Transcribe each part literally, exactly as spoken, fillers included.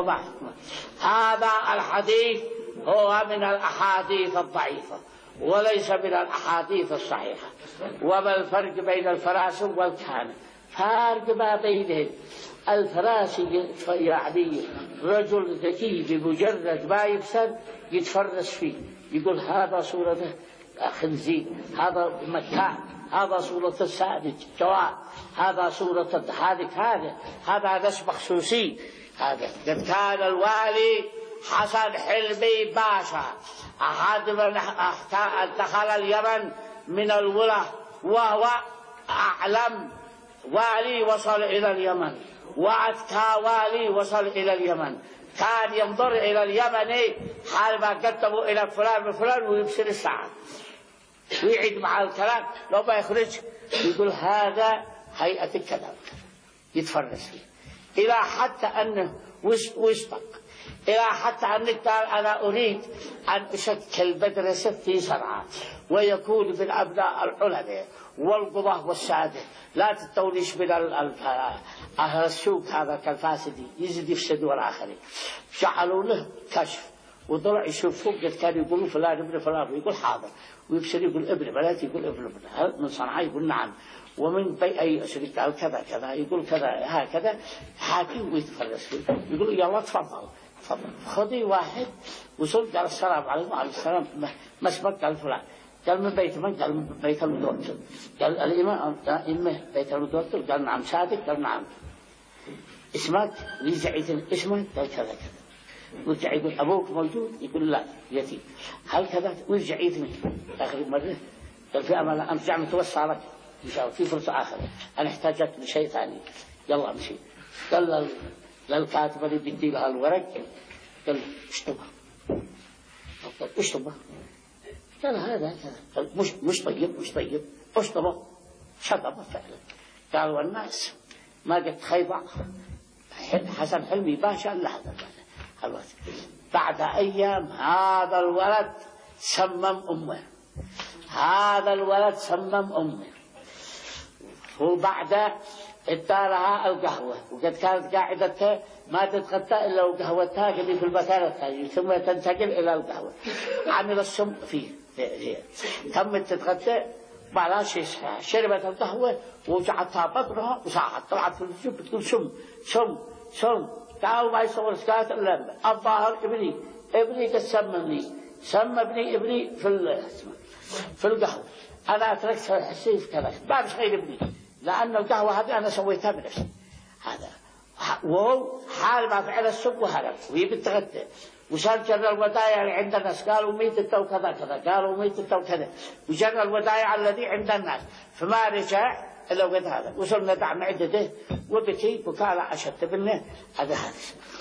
واضح. هذا الحديث هو من الأحاديث الضعيفة وليس من الأحاديث الصحيحة. وما الفرق بين الفراش والكهنة؟ فرق ما بينهم. الفراش يعني رجل ذكي بمجرد ما يفسد يتفرس فيه، يقول هذا صورة خنزير، هذا مكان، هذا صورة السادج جواد، هذا صورة هذا هذا هذا نسب خصوصي. هذا قد كان الوالي حسن حلمي باشا أحد من دخل اليمن من الولاة، وهو أعلم والي وصل إلى اليمن وأذكى والي وصل إلى اليمن. كان ينظر إلى اليمني حال ما قدموا إلى فلان وفلان ويبصر الساعة ويعيد مع الكلام، لو ما يخرج يقول هذا هيئة كذا يتفرس فيه، إلى حتى أنه وسبق إلى حتى أنك قال أنا أريد أن أشكل مدرسة في صنعاء ويكون من أبناء العلماء والقضاة والسادة، لا تتوليش من أهل السوق هذا كالفاسدي يزيد يفسدوا الآخرين. جعلوا له كشف وطلع يشوف فوق، قد كانوا يقولوا فلان ابن فلان، يقول حاضر، ويبصر يقول ابن بنات، يقول ابن ابن من صنعاء يقول نعم، ومن بي أي شريك قال كذا كذا، يقول كذا هكذا، حاكم ويتفرس فيه، يقول يلا تفضل تفضل خذي واحد. وصل قال السلام عليكم. وعليكم السلام. ما اسمك؟ قال فلان. قال من بيت من؟ قال من بيت المتوكل. قال الإمام إمه بيت المتوكل. قال نعم. صادق؟ قال نعم. اسمك؟ يرجع يقول اسمك؟ قال كذا كذا. ويرجع يقول أبوك موجود؟ يقول لا يتيم. هل كذا؟ ويرجع يثني آخر مرة. قال في أمل أن ترجع متوسع لك إن شاء الله في فرصة آخرة، أنا احتاجت لشيء ثاني. يلا امشي. قال للكاتب اللي بدي لها الورق، قال اشطبها. قال اشطبها. قال هذا كذا. قال مش مش طيب مش طيب اشطبه. شطبه فعلا. قال والناس ما قد خيبة حسن حلمي باشا إلا هذا الولد. بعد أيام هذا الولد سمم أمه، هذا الولد سمم أمه. وبعد ادالها القهوة، وقد كانت قاعدتها ما تتغطى إلا وقهوتها اللي في المكان الثاني، ثم تنتقل إلى القهوة. عمل السم فيه تمت تتغطى بعدها شيء، شربت القهوة وجعتها بطنها وصاحت طلعت في الجيب بتقول سم سم سم. قالوا ما يصور سكات إلا الظاهر ابني ابني قد سممني، سم ابني ابني في في القهوة. أنا أتركت الحسيف كذا ما مش غير ابني، لأن القهوة هذه أنا سويتها بنفسي. هذا وهو حال ما فعل السب وهرب وهي بتغطى. وصار جرى الودايع اللي عند الناس، قالوا ميتة وكذا كذا، قالوا ميتة وكذا، وجرى الودايع الذي عند الناس، فما رجع إلا وقت هذا. وصلنا دعم عدده وبكي بكاء أشد منه. هذا هذا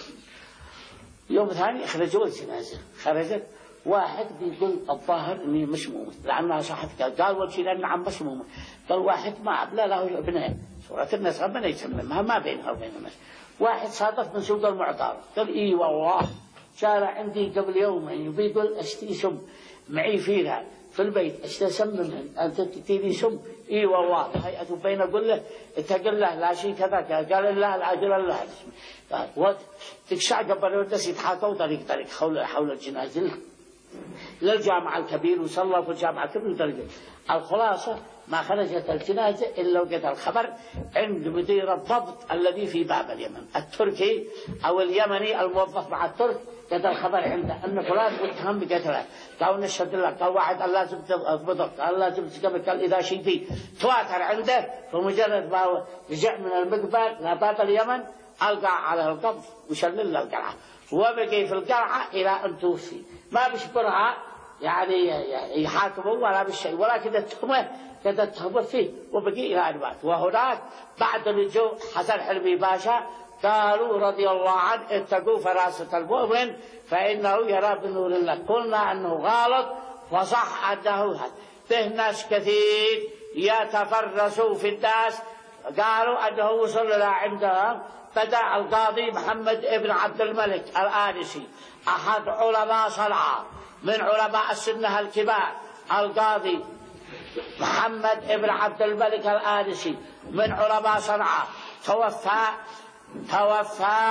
يوم ثاني أخرجوا الجنازة، خرجت واحد بيقول الظاهر إني مش مؤمن لأنها صحت. قال قال وجهي نعم مش مؤمن. قال واحد ما أبلا له ابنين سورة الناس ربنا يتممها ما بينها وبين الناس. واحد صادف من سوق المعطار قال إيه والله شارع عندي قبل يومين وبيقول أشتري سم معي فيها في البيت أشتري سممهن أنت تتيني سم. إيه والله هيئة بين أقول له تقول له لا شيء كذا قال الله العجل الله. قال تكشع قبل الناس يتحاكوا طريق طريق حول حول الجنازة للجامعة الكبير، وصلى في الجامعة الكبير درجة. الخلاصة ما خرجت الجنازة إلا وقت الخبر عند مدير الضبط الذي في باب اليمن التركي أو اليمني الموظف مع الترك، قد الخبر عنده أن فلان متهم بقتله. قالوا نشهد الله. قال واحد لازم تضبطك، قال لازم تقبل. قال إذا شيء فيه تواتر عنده. فمجرد ما رجع من المقبر لباب اليمن ألقى على القبض وشلل له القلعة، وبقي في القلعة إلى أن توفي. ما بيشبرها يعني يحاكمه ولا بالشيء، ولكن التهمة كذا تهمت فيه وبقي إلى أن مات. وهناك بعد رجوع حسن حلمي باشا قالوا رضي الله عنه اتقوا فراسة المؤمن فإنه يرى بنور الله. قلنا أنه غلط وصح أنه هذا. به ناس كثير يتفرسوا في الناس. قالوا أنه وصل إلى عندهم بدأ القاضي محمد ابن عبد الملك الآنسي أحد علماء صنعاء من علماء السنة الكبار. القاضي محمد ابن عبد الملك الآنسي من علماء صنعاء توفى توفى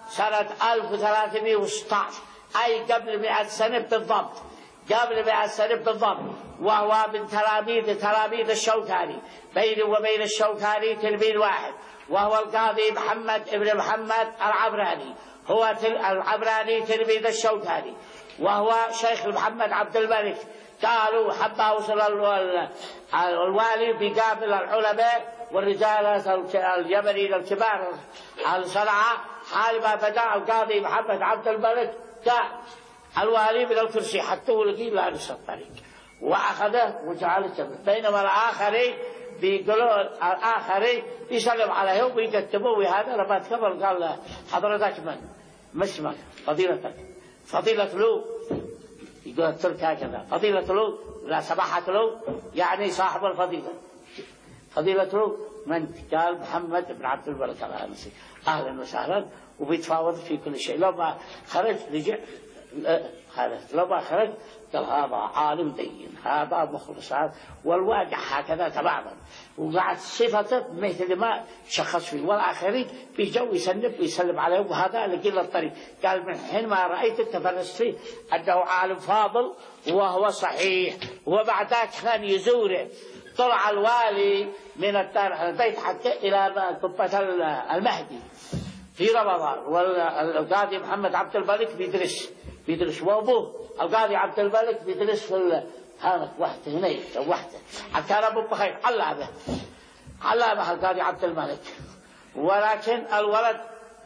سنة ألف وثلاثمائة وستة عشر، أي قبل مئة سنة بالضبط، قبل مئة سنة بالضبط، وهو من تلاميذ تلاميذ الشوكاني، بينه وبين الشوكاني تلميذ واحد، وهو القاضي محمد ابن محمد العبراني، هو العبراني تلميذ الشوكاني، وهو شيخ محمد عبد الملك. قالوا حتى وصل الوالي بقابل العلماء والرجال اليمنيين الكبار على صنعاء، حال ما بدأ القاضي محمد عبد الملك جاء الوالي من الكرسي حتى ولقي لا نص الطريق وأخذه وجعله جنبه، بينما الآخرين بيقولوا الآخرين بيسلم عليه وبيكتبوه هذا لما تكبر قال حضرتك من؟ ما اسمك؟ فضيلتك. فضيلة له يقول الترك هكذا، فضيلة له لا سماحة له يعني صاحب الفضيلة. فضيلة له من؟ قال محمد بن عبد الملك العنسي. أهلا وسهلا، وبيتفاوض في كل شيء. لو ما خرج رجع هذا، لو ما خرج قال هذا عالم دين، هذا مخلص، والواقع هكذا تماما، وقعد صفته مثل ما شخص فيه، والآخرين بيجوا يسلم ويسلم عليه، وهذا لقي الطريق. قال من حين ما رأيت تفرست فيه أنه عالم فاضل وهو صحيح. وبعد ذلك كان يزوره، طلع الوالي من الدار البيت حتى إلى قبة المهدي في رمضان، والقاضي محمد عبد الملك بيدرس بيدرس وابوه القاضي عبد الملك بيدرس في هذا وحده هنا وحده، كان ابو بخير علامه علامه القاضي عبد الملك، ولكن الولد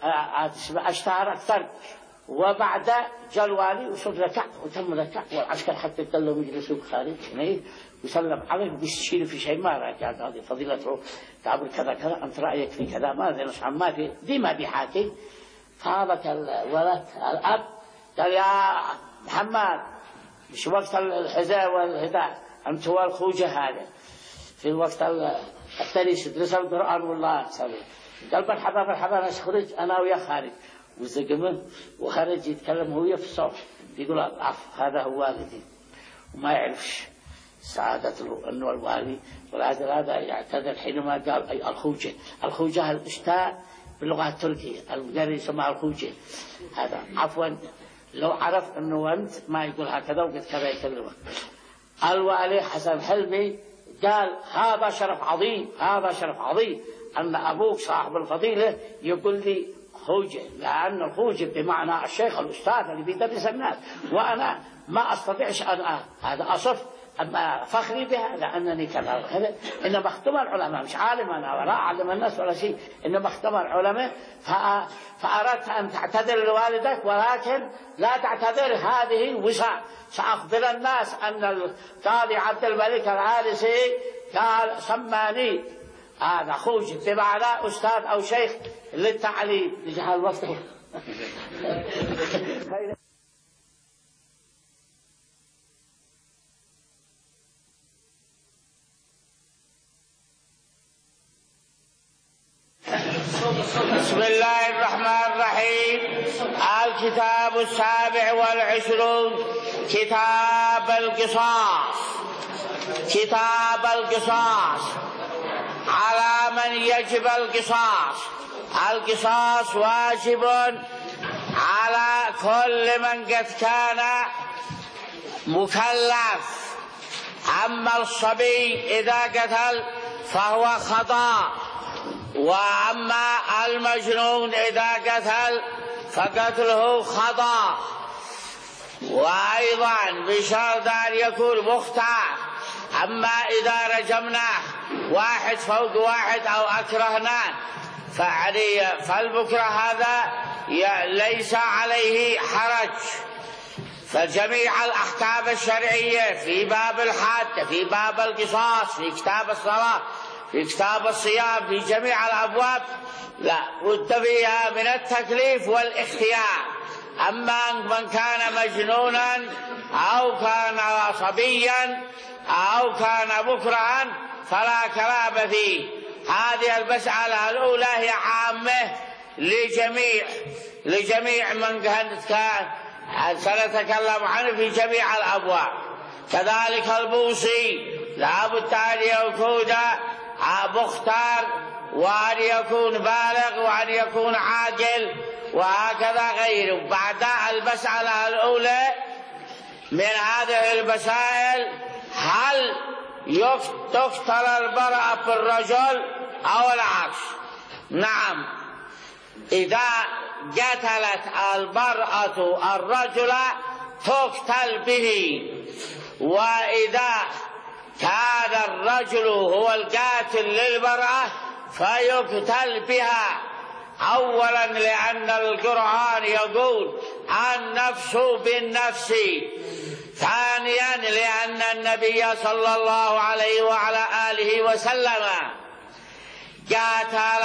اشتهر اكثر. وبعد جاء الوالي وصل ركع وتم ركع، والعسكر حتى قالوا يجلسوا خارج هنا وسلم عليه وبيستشير في شيء ما رجع هذه فضيلته تعبر كذا كذا، انت رايك في كذا ما نصح ما في دي ما بيحاكي. فهذاك الولد الاب قال يا محمد مش وقت الحذاء والهداء، أنت هو الخوجة هذا في الوقت الثاني تدرس القرآن والله سوي. قال مرحبا مرحبا أخرج أنا ويا خارج، وزقمه وخرج يتكلم هو في الصوت، يقول عف هذا هو والدي، وما يعرفش سعادته أنه الوالي. والعادل هذا يعتذر حينما قال أي الخوجة. الخوجة الإشتاء باللغة التركية، القري يسمى الخوجة هذا. عفوا لو عرف أنه أنت ما يقول هكذا وقد كذا يكلمك. الوالي حسن حلمي قال هذا شرف عظيم، هذا شرف عظيم أن أبوك صاحب الفضيلة يقول لي خوجة، لأن الخوجة بمعنى الشيخ الأستاذ اللي بيدرس الناس، وأنا ما أستطيعش أن هذا أصف أما فخري بها لأنني كذا وكذا. إنما اختبر العلماء، مش عالم أنا ولا أعلم الناس ولا شيء، إنما اختبر العلماء. فأردت أن تعتذر لوالدك، ولكن لا تعتذر، هذه وسع. سأخبر الناس أن القاضي عبد الملك العارسي قال سماني هذا خوجي بمعنى أستاذ أو شيخ للتعليم. لجهة الوقت بسم الله الرحمن الرحيم. الكتاب السابع والعشرون كتاب القصاص. كتاب القصاص على من يجب القصاص. القصاص واجب على كل من قد كان مكلف. أما الصبي إذا قتل فهو خطأ، وأما المجنون إذا قتل فقتله خطأ. وأيضا بشرط أن يكون مختار. أما إذا رجمناه واحد فوق واحد أو أكرهناه فالمكره هذا ليس عليه حرج. فجميع الأحكام الشرعية في باب الحد، في باب القصاص، في كتاب الصلاة، في كتاب الصيام، في جميع الأبواب لا بد فيها من التكليف والاختيار. أما من كان مجنونا أو كان صبيا أو كان مكرها فلا كلام فيه. هذه المسألة الأولى هي عامة لجميع لجميع من كان سنتكلم عنه في جميع الأبواب. كذلك الموصي لا بد أن يكون مختار وأن يكون بالغ وأن يكون عاقل وهكذا غيره. بعد المسألة الأولى من هذه المسائل: هل تقتل المرأة في الرجل أو العكس؟ نعم، إذا قتلت المرأة الرجل تقتل به، وإذا كان الرجل هو القاتل للمرأة فيقتل بها. أولا لأن القرآن يقول النفس بالنفس، ثانيا لأن النبي صلى الله عليه وعلى آله وسلم قاتل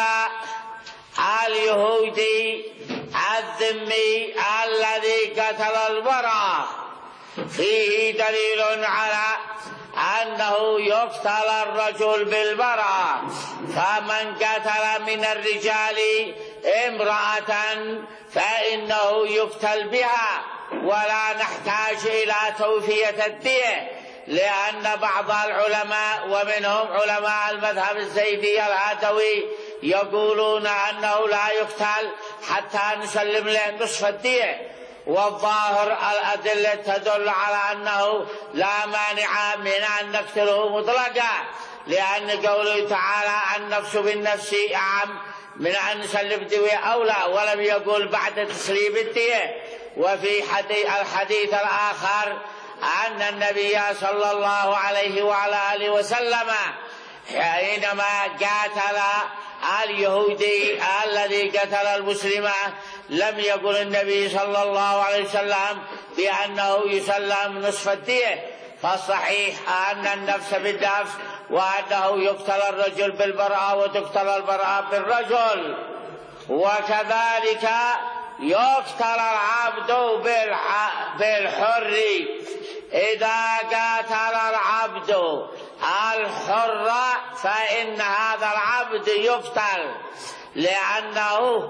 اليهودي الذمي الذي قتل المرأة. فيه دليل على أنه يقتل الرجل بالمرأة، فمن قتل من الرجال امرأة فإنه يقتل بها، ولا نحتاج إلى توفية الدية، لأن بعض العلماء ومنهم علماء المذهب الزيدي العدوي يقولون أنه لا يقتل حتى نسلم له نصف الدية. والظاهر الأدلة تدل على أنه لا مانع من أن نقتله مطلقا، لأن قوله تعالى النفس بالنفس أعم من أن نسلم الدية أولى، ولم يقول بعد تسليم الدية. وفي الحديث الآخر أن النبي صلى الله عليه وعلى آله وسلم حينما قاتل اليهودي الذي قتل المسلمة لم يقل النبي صلى الله عليه وسلم بأنه يسلم نصف الدية، فالصحيح أن النفس بالنفس، وأنه يقتل الرجل بالمرأة وتقتل المرأة بالرجل. وكذلك يقتل العبد بالحر، إذا قاتل العبد الحر فإن هذا العبد يقتل، لأنه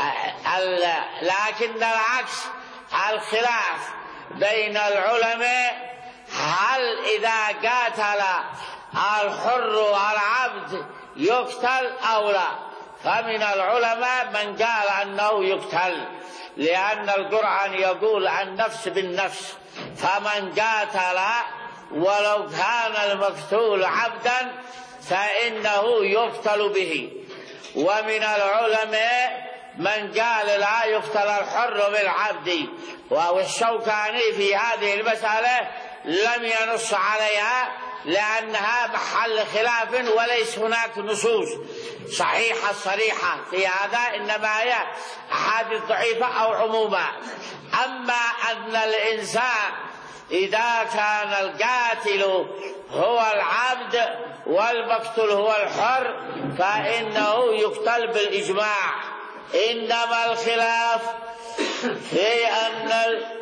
لكن العكس الخلاف بين العلماء هل إذا قاتل الحر العبد يقتل أو لا. فمن العلماء من قال أنه يقتل، لأن القرآن يقول النفس بالنفس، فمن قاتل ولو كان المقتول عبدا فإنه يقتل به. ومن العلماء من قال لا يقتل الحر بالعبد، والشوكاني في هذه المسألة لم ينص عليها لأنها محل خلاف وليس هناك نصوص صحيحة صريحة في هذا، إنما هي أحاديث ضعيفة أو عموما. أما أن الإنسان إذا كان القاتل هو العبد والمقتول هو الحر فإنه يقتل بالإجماع، إنما الخلاف في أن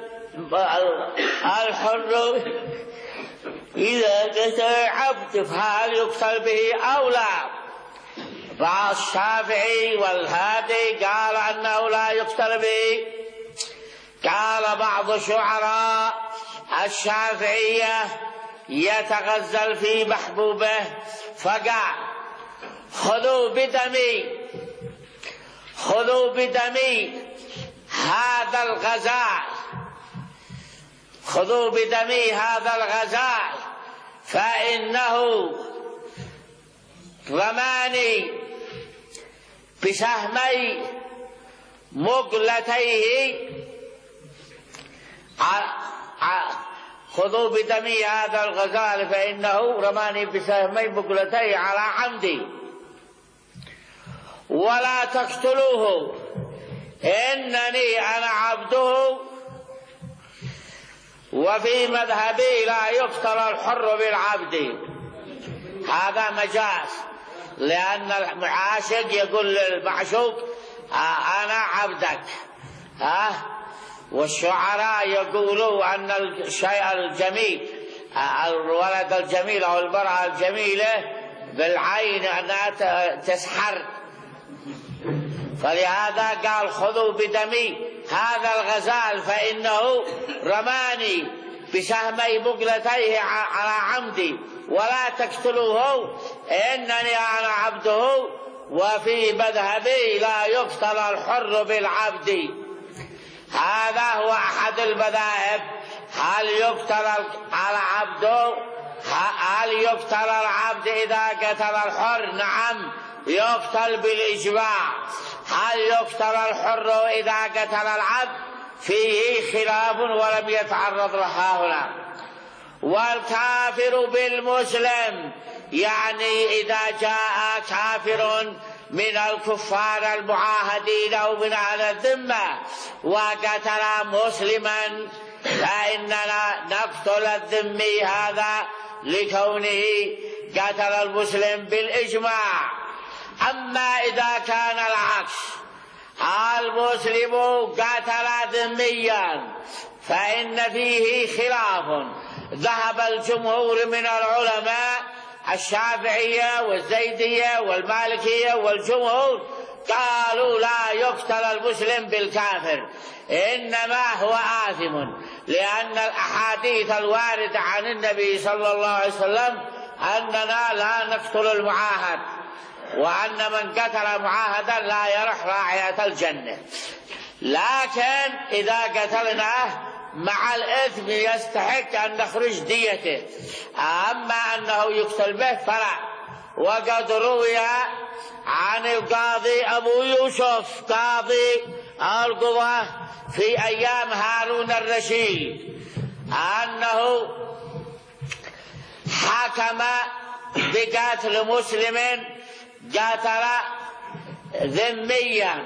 الحر إذا قتل العبد فهل يقتل به أو لا. فالشافعي والهادي قال أنه لا يقتل به. قال بعض الشعراء الشافعية يتغزل في محبوبه فقال خذوا بدمي خذوا بدمي هذا الغزال خذوا بدمي هذا الغزال فإنه رماني بسهمي مقلتيه. خذوا بدمي هذا الغزال فإنه رماني بسهمي مقلتيه على عمدي، ولا تقتلوه إنني أنا عبده. وفي مذهبي لا يقتل الحر بالعبد، هذا مجاز، لأن المعاشق يقول للمعشوق أنا عبدك. ها والشعراء يقولوا أن الشيء الجميل الولد الجميل أو المرأة الجميلة بالعين أنها تسحر، فلهذا قال خذوا بدمي هذا الغزال فإنه رماني بسهمي مقلتيه على عمدي، ولا تقتلوه إنني أنا عبده. وفي مذهبي لا يقتل الحر بالعبد. هذا هو أحد المذاهب. هل يقتل العبد هل يقتل العبد إذا قتل الحر؟ نعم، يقتل بالإجماع. هل يقتل الحر إذا قتل العبد؟ فيه خلاف ولم يتعرض لها هنا. والكافر بالمسلم، يعني إذا جاء كافر من الكفار المعاهدين أو من أهل الذمة وقتل مسلما فإننا نقتل الذمي هذا لكونه قتل المسلم بالإجماع. أما إذا كان العكس، المسلم قتل ذميا، فإن فيه خلاف. ذهب الجمهور من العلماء الشافعية والزيدية والمالكية والجمهور قالوا لا يقتل المسلم بالكافر، إنما هو آثم، لأن الأحاديث الواردة عن النبي صلى الله عليه وسلم أننا لا نقتل المعاهد، وأن من قتل معاهدا لا يرح رائحة الجنة. لكن إذا قتلناه مع الإثم يستحق أن نخرج ديته، أما أنه يقتل به فلا. وقد روي عن القاضي أبو يوسف قاضي القضاة في أيام هارون الرشيد أنه حكم بقتل مسلم قتل ذميا،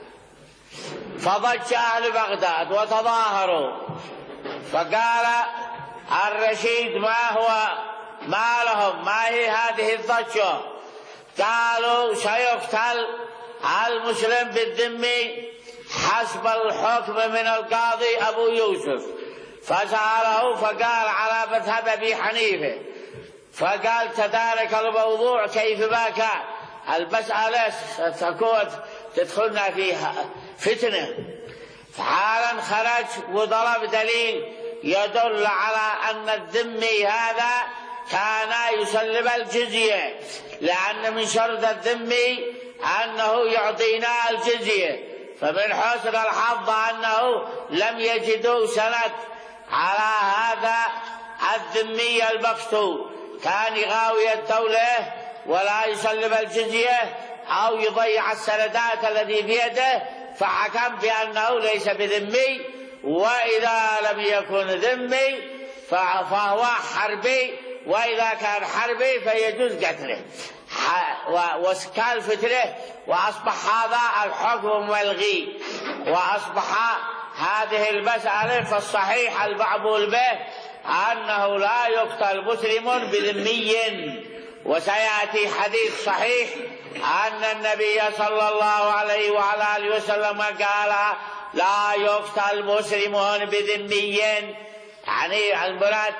فضج أهل بغداد وتظاهروا، فقال الرشيد ما هو ما لهم ما هي هذه الضجة؟ قالوا سيقتل المسلم بالذمي حسب الحكم من القاضي أبو يوسف. فسأله فقال على مذهب أبي حنيفة، فقال تدارك الموضوع كيف ما كان، المسألة ستكون تدخلنا فيها فتنة. فحالا خرج وضرب دليل يدل على أن الذمي هذا كان يسلم الجزية، لأن من شرط الذمي أنه يعطينا الجزية، فمن حسن الحظ أنه لم يجدوا سند على هذا الذمي المقتول، كان يغاوي الدولة ولا يسلم الجزية أو يضيع السندات الذي بيده، فحكم بأنه ليس بذمي. وإذا لم يكن ذمي فهو حربي، وإذا كان حربي فيجوز قتله وسكال فتره، وأصبح هذا الحكم ملغي، وأصبح هذه المسألة فالصحيح المعمول به أنه لا يقتل مسلم بذمي. وسيأتي حديث صحيح أن النبي صلى الله عليه وعلى آله وسلم قال لا يقتل مسلم بذمي، يعني المراد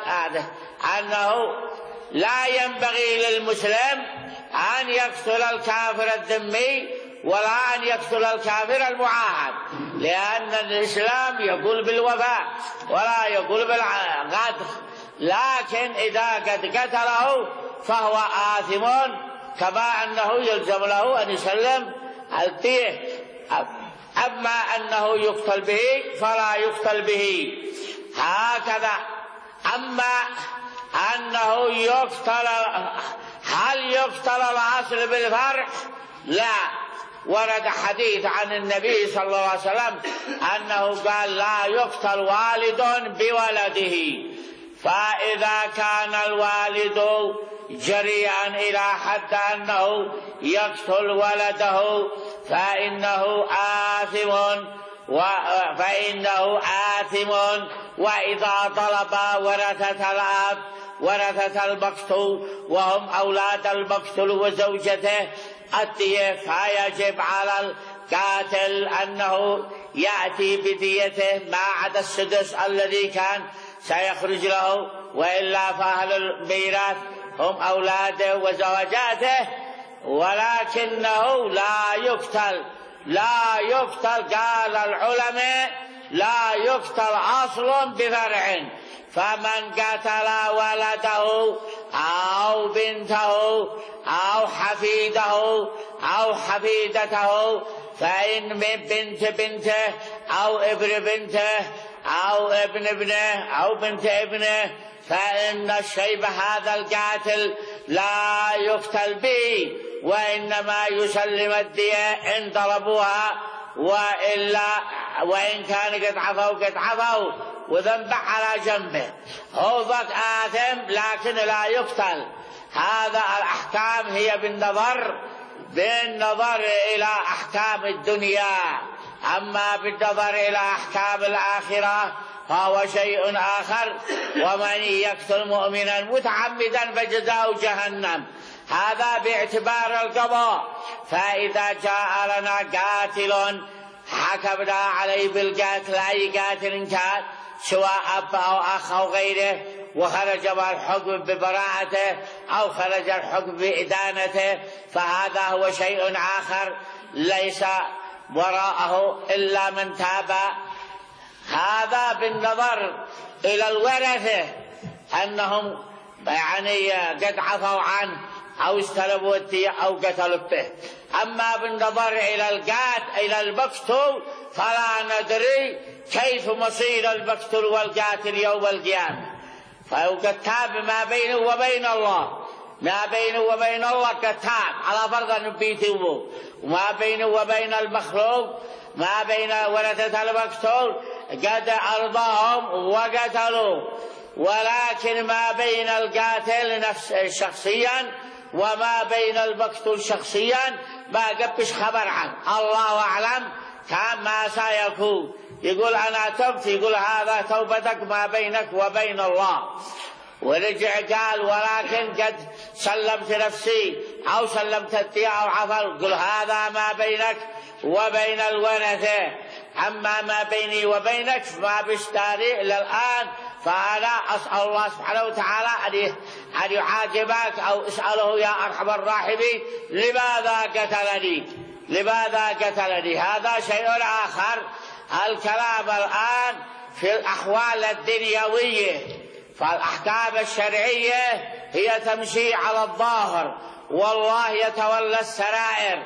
أنه لا ينبغي للمسلم أن يقتل الكافر الذمي ولا أن يقتل الكافر المعاهد، لأن الإسلام يقول بالوفاء ولا يقول بالغدر. لكن إذا قد قتله فهو آثم، كما أنه يلزم له أن يسلم الدية. أما أنه يقتل به فلا يقتل به هكذا. أما أنه يقتل، هل يقتل الأصل بالفرع؟ لا. ورد حديث عن النبي صلى الله عليه وسلم أنه قال لا يقتل والد بولده، فإذا كان الوالد جريئا إلى حد أنه يقتل ولده فإنه آثم فإنه آثم. وإذا طلب ورثة الأب ورثة المقتول وهم أولاد المقتول وزوجته الدية، فيجب على القاتل أنه يأتي بديته ما عدا السدس الذي كان سيخرج له، وإلا فأهل الميراث هم أولاده وزوجاته. ولكنه لا يقتل لا يقتل قال العلماء لا يقتل أصل بفرع، فمن قتل ولده أو بنته أو حفيده أو حفيدته فإن من بنت بنته أو ابن بنته أو ابن ابنه أو بنت ابنه فإن الشيب هذا القاتل لا يقتل به، وإنما يسلم الدية إن ضربوها، وإلا وإن كان قد عفوا قد عفوا وذنب على جنبه، هو ضد آثم لكن لا يقتل. هذا الأحكام هي بالنظر بالنظر إلى أحكام الدنيا، أما بالنظر إلى أحكام الآخرة فهو شيء آخر. ومن يقتل مؤمنا متعمدا فجزاؤه جهنم، هذا باعتبار القضاء. فإذا جاء لنا قاتل حكمنا عليه بالقتل، أي قاتل كان سواء أب أو أخ أو غيره، وخرج الحكم ببراءته أو خرج الحكم بإدانته، فهذا هو شيء آخر ليس وراءه إلا من تاب. هذا بالنظر إلى الورثة أنهم يعني قد عفوا عنه أو استلبوا الدية أو قتلوا به. أما بالنظر إلى القاتل إلى المقتول فلا ندري كيف مصير المقتول والقاتل يوم القيامة، فقد تاب ما بينه وبين الله، ما بينه وبين الله كتاب على فرض أن بيتوبوا، وما بينه وبين المخلوق ما بين ورثة المقتول قد أرضاهم وقتلوا، ولكن ما بين القاتل نفس شخصيا وما بين المقتول شخصيا ما قبش خبر عنه، الله أعلم كان ما سيكون. يقول أنا تبت، يقول هذا توبتك ما بينك وبين الله. ورجع قال ولكن قد سلمت نفسي أو سلمت الدية أو عفل، يقول هذا ما بينك وبين الورثة، أما ما بيني وبينك فما بشتاري إلى الآن، فأنا أسأل الله سبحانه وتعالى أن يعاقبك أو اسأله يا أرحم الراحمين لماذا قتلني لماذا قتلني هذا شيء آخر. الكلام الآن في الأحوال الدنيوية، فالأحكام الشرعية هي تمشي على الظاهر والله يتولى السرائر.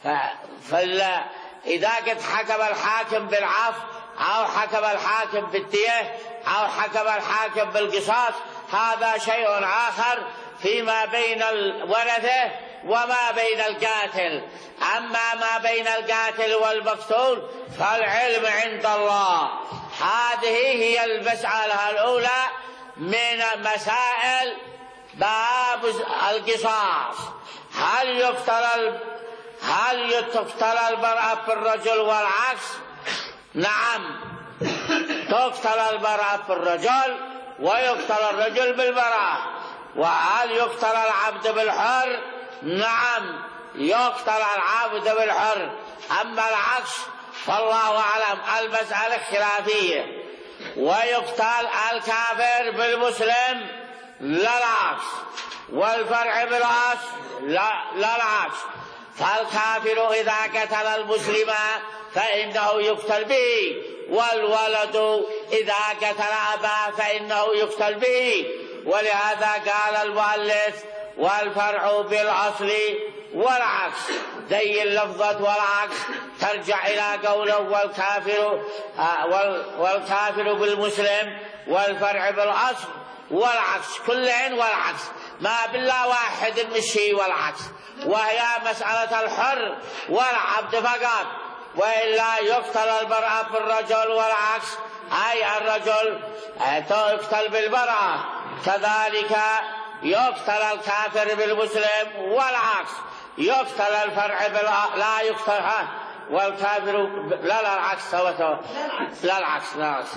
فإذا قد حكم الحاكم بالعفو أو حكم الحاكم بالدية أو حكم الحاكم بالقصاص هذا شيء آخر فيما بين الورثة وما بين القاتل. أما ما بين القاتل والمقتول فالعلم عند الله. هذه هي المسألة الأولى من مسائل باب القصاص. هل يقتل هل يقتل المرأة بالرجل والعكس؟ نعم، تقتل المرأة بالرجل ويقتل الرجل بالمرأة. وهل يقتل العبد بالحر؟ نعم، يقتل العبد بالحر. أما العكس فالله أعلم، المسألة خلافية. ويقتل الكافر بالمسلم لا العكس، والفرع بالأصل لا, لا العكس. فالكافر إذا قتل المسلم فإنه يقتل به، والولد إذا قتل أباه فإنه يقتل به. ولهذا قال المؤلف والفرع بالأصل والعكس، زي اللفظة والعكس ترجع إلى قوله والكافر والكافر بالمسلم، والفرع بالأصل والعكس، كلهن والعكس، ما بالله واحد المشي والعكس، وهي مسألة الحر والعبد فقط. وإلا يقتل المرأة بالرجل والعكس، أي الرجل يقتل بالمرأة، كذلك يقتل الكافر بالمسلم والعكس، يقتل الفرع بالأ... لا يقتل والكافر لا لا العكس لا العكس لا العكس.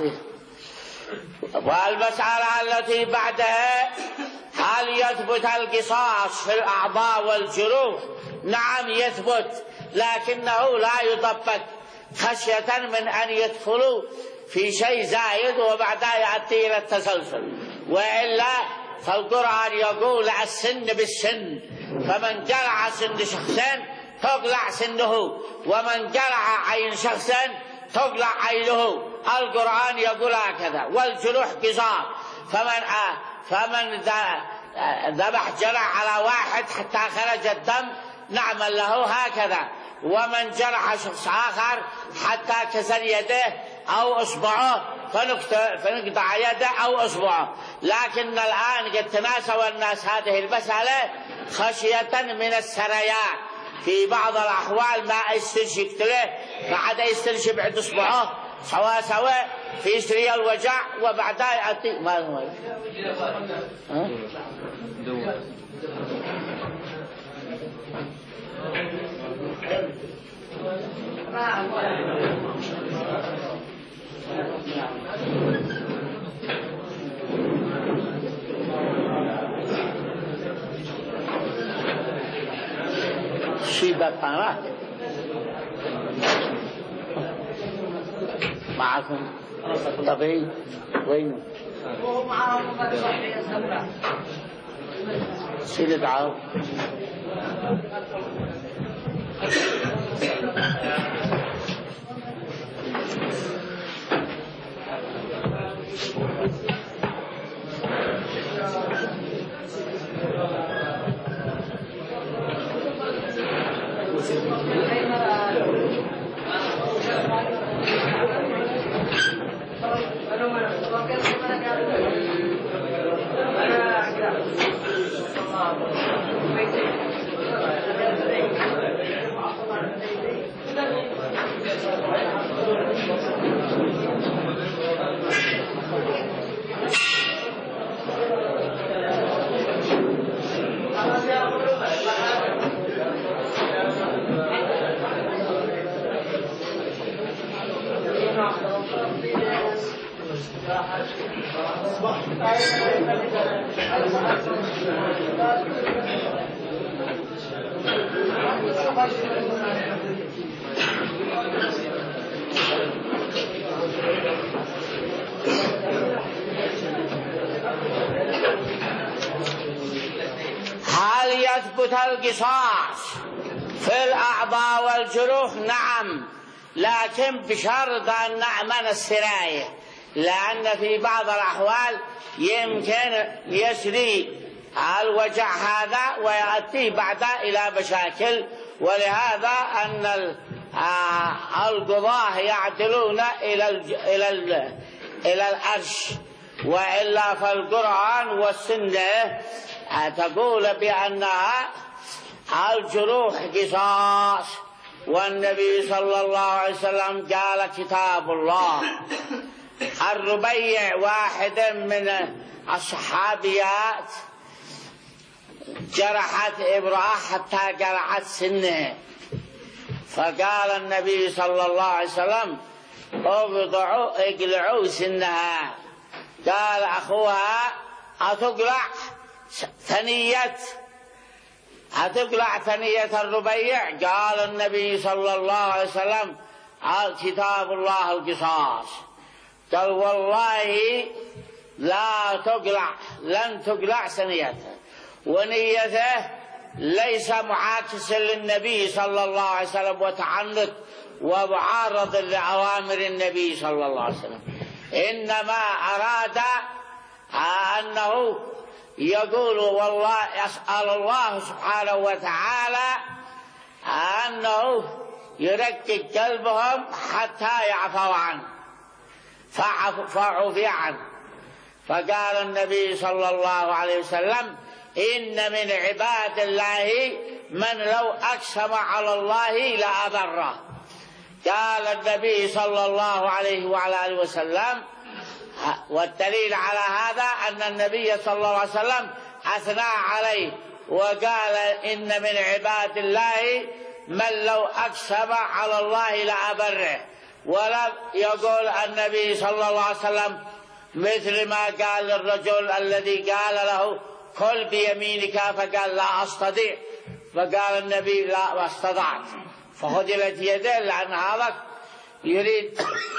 والمسألة التي بعدها هل يثبت القصاص في الأعضاء والجروح؟ نعم يثبت، لكنه لا يطبق خشية من أن يدخلوا في شيء زايد وبعدها يأتي إلى التسلسل. وإلا فالقرآن يقول السن بالسن، فمن قلع سن شخص تقلع سنه، ومن قلع عين شخص تقلع عينه. القرآن يقول هكذا. والجروح قصاص، فمن فمن ذبح جرح على واحد حتى خرج الدم نعمل له هكذا. ومن جرح شخص آخر حتى كسر يده أو إصبعه فنقطع يده أو إصبعه. لكن الآن قد تناسوا الناس هذه المسألة خشية من السريان، في بعض الأحوال ما يسترش يقتله بعد يسترش بعد إصبعه سواء سواء في سري الوجع وبعدها يعطي ما هو شيبة قناة معكم طبيعي وين سيد دعاو هل يثبت القصاص في الأعضاء والجروح؟ نعم، لكن بشرط أن نأمن السراية، لأن في بعض الأحوال يمكن يسري الوجع هذا ويأتي بعد إلى مشاكل. ولهذا أن القضاة يعدلون إلى إلى إلى الأرش، وإلا فالقرآن والسنة تقول بأنها الجروح قصاص. والنبي صلى الله عليه وسلم قال كتاب الله. الربيع واحد من الصحابيات جرحت امرأة حتى قرعت سنه، فقال النبي صلى الله عليه وسلم اقطعوا اقلعوا سنها. قال أخوها أتقلع ثنية أتقلع ثنية الربيع؟ قال النبي صلى الله عليه وسلم كتاب الله القصاص. قال والله لا تقلع، لن تقلع ثنيته. ونيته ليس معاكسا للنبي صلى الله عليه وسلم وتعنت ومعارض لأوامر النبي صلى الله عليه وسلم، إنما أراد أنه يقول والله يسأل الله سبحانه وتعالى أنه يركك قلبهم حتى يعفوا عنه، فعفوا عنه. فقال النبي صلى الله عليه وسلم إن من عباد الله من لو أقسم على الله لأبره. قال النبي صلى الله عليه وعلى آله وسلم، والدليل على هذا أن النبي صلى الله عليه وسلم أثنى عليه وقال إن من عباد الله من لو أقسم على الله لأبره. ولم يقول النبي صلى الله عليه وسلم مثل ما قال للرجل الذي قال له كل بيمينك، فقال لا أستطيع، فقال النبي لا استطعت، فخذلت يده، لأن هذا يريد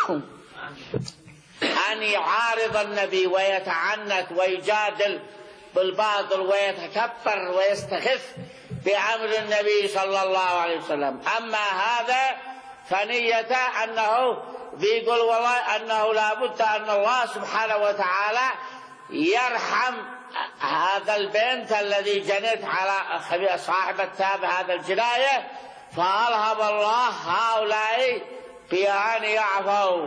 أن يعارض النبي ويتعنت ويجادل بالباطل ويتكبر ويستخف بأمر النبي صلى الله عليه وسلم. أما هذا فنيته أنه بيقول والله أنه لا بد أن الله سبحانه وتعالى يرحم هذا البنت الذي جنت على صاحبتها بهذا الجناية، فألهم الله هؤلاء بأن يعفوا.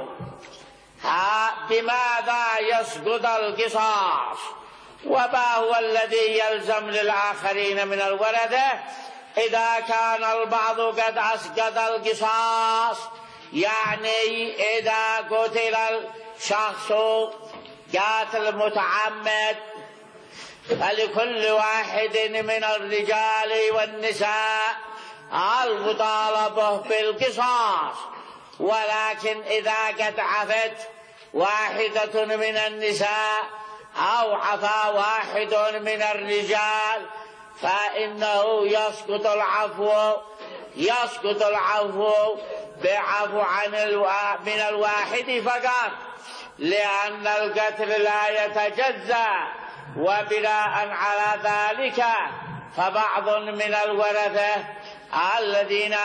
بماذا يسقط القصاص؟ وما هو الذي يلزم للآخرين من الورثة إذا كان البعض قد أسقط القصاص؟ يعني إذا قتل الشخص قاتل متعمد فلكل واحد من الرجال والنساء المطالبة بالقصاص، ولكن إذا قد عفت واحدة من النساء أو عفا واحد من الرجال فإنه يسقط العفو يسقط العفو بعفو عن الوا... من الواحد فقط، لأن القتل لا يتجزى. وبناء على ذلك فبعض من الورثة الذين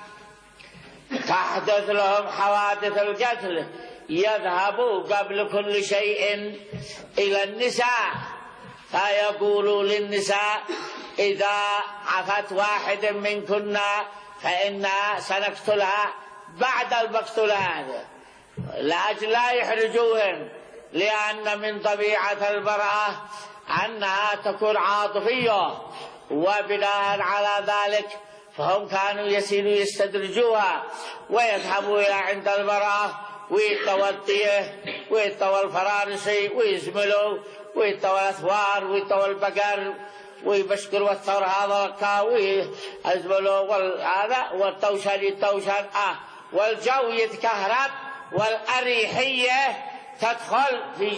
تحدث لهم حوادث القتل يذهبوا قبل كل شيء إلى النساء فيقولوا للنساء إذا عفت واحد منكن فإنا سنقتلها بعد المقتولات، لأجل لا يحرجوهن، لأن من طبيعة المرأة أنها تكون عاطفية، وبناء على ذلك فهم كانوا يسيروا يستدرجوها ويذهبوا إلى عند المرأة ويطوى الطيه ويطوى الفرارسي ويزملوا ويطوى الأثوار ويطوى البقر ويبشكروا الثور هذا الكاوي أزملوا والهذا والتوشن التوشن آه والجو يتكهرب والأريحية تدخل في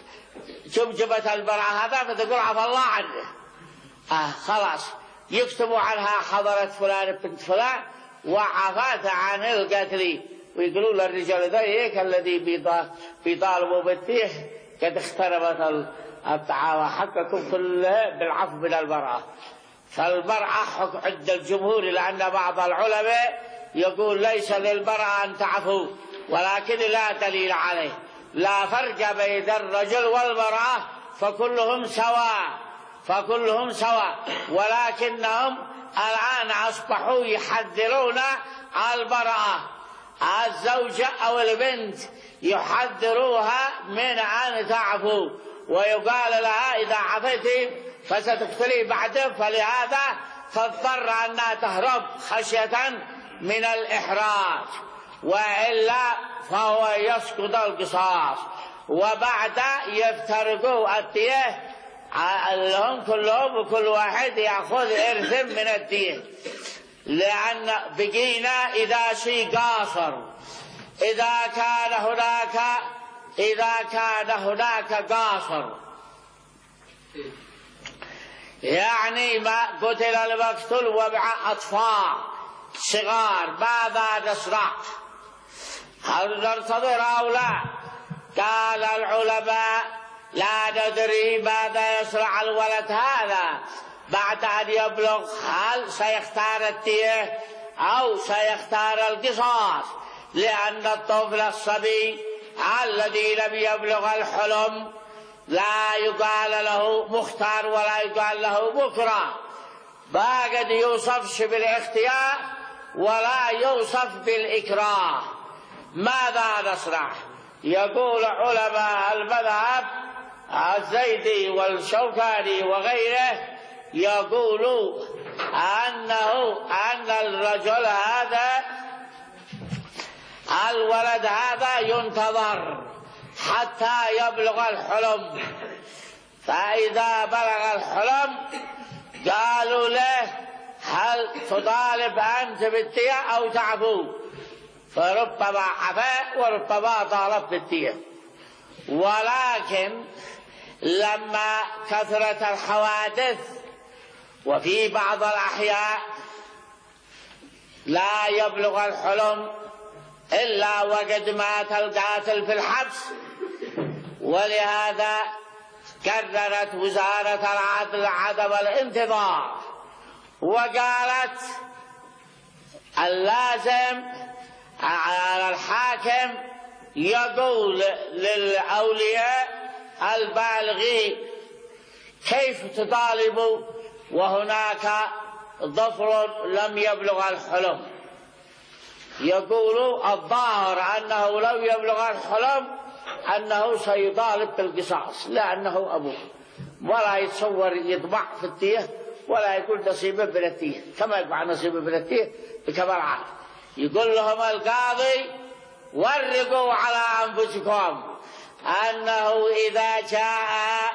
جمجمة المرأة هذا فتقول عفى الله عنه. آه خلاص يكتبوا عنها حضرت فلان بنت فلان وعفات عن القتل، ويقولوا للرجال ذلك الذي بيطالبوا بالتيه قد اختربت الدعاوى حقكم كله بالعفو من المرأة. فالمرأة حق عند الجمهور، لأن بعض العلماء يقول ليس للمرأة أن تعفو، ولكن لا دليل عليه، لا فرق بين الرجل والمرأة فكلهم سواء فكلهم سواء ولكنهم الآن أصبحوا يحذرون المرأة الزوجة أو البنت يحذروها من أن تعفو، ويقال لها إذا عفيت فستقتلي بعده، فلهذا تضطر أنها تهرب خشية من الإحراج، وإلا فهو يسقط القصاص. وبعد يفترقوا الدية لهم كلهم وكل واحد يأخذ إرث من الدية، لأن بقينا إذا شيء قاصر إذا كان هناك إذا كان هناك قاصر يعني ما قتل المقتول ومع أطفال صغار ماذا نصنع؟ هل ننتظر أو لا؟ قال العلماء لا ندري ماذا يصنع الولد هذا بعد أن يبلغ، هل سيختار الدية أو سيختار القصاص؟ لأن الطفل الصبي الذي لم يبلغ الحلم لا يقال له مختار ولا يقال له مكره، ما قد يوصفش بالاختيار ولا يوصف بالإكراه. ماذا نصنع؟ يقول علماء المذهب الزيدي والشوكاني وغيره يقولوا أنه أن الرجل هذا الولد هذا ينتظر حتى يبلغ الحلم، فإذا بلغ الحلم قالوا له هل تطالب أنت بالدية أو تعفو؟ فربما عفا وربما طالب بالدية. ولكن لما كثرت الحوادث وفي بعض الأحياء لا يبلغ الحلم إلا وقد مات القاتل في الحبس، ولهذا قررت وزارة العدل عدم الانتظار وقالت اللازم على الحاكم يقول للأولياء البالغين كيف تطالب وهناك ظفر لم يبلغ الحلم؟ يقول الظاهر أنه لو يبلغ الحلم أنه سيطالب بالقصاص لأنه أبوه، ولا يتصور يطبع في الدية ولا يقول نصيبه بالدية كما يطبع نصيبه بالدية بكبر عاد. يقول لهم القاضي ورقوا على أنفسكم أنه إذا جاء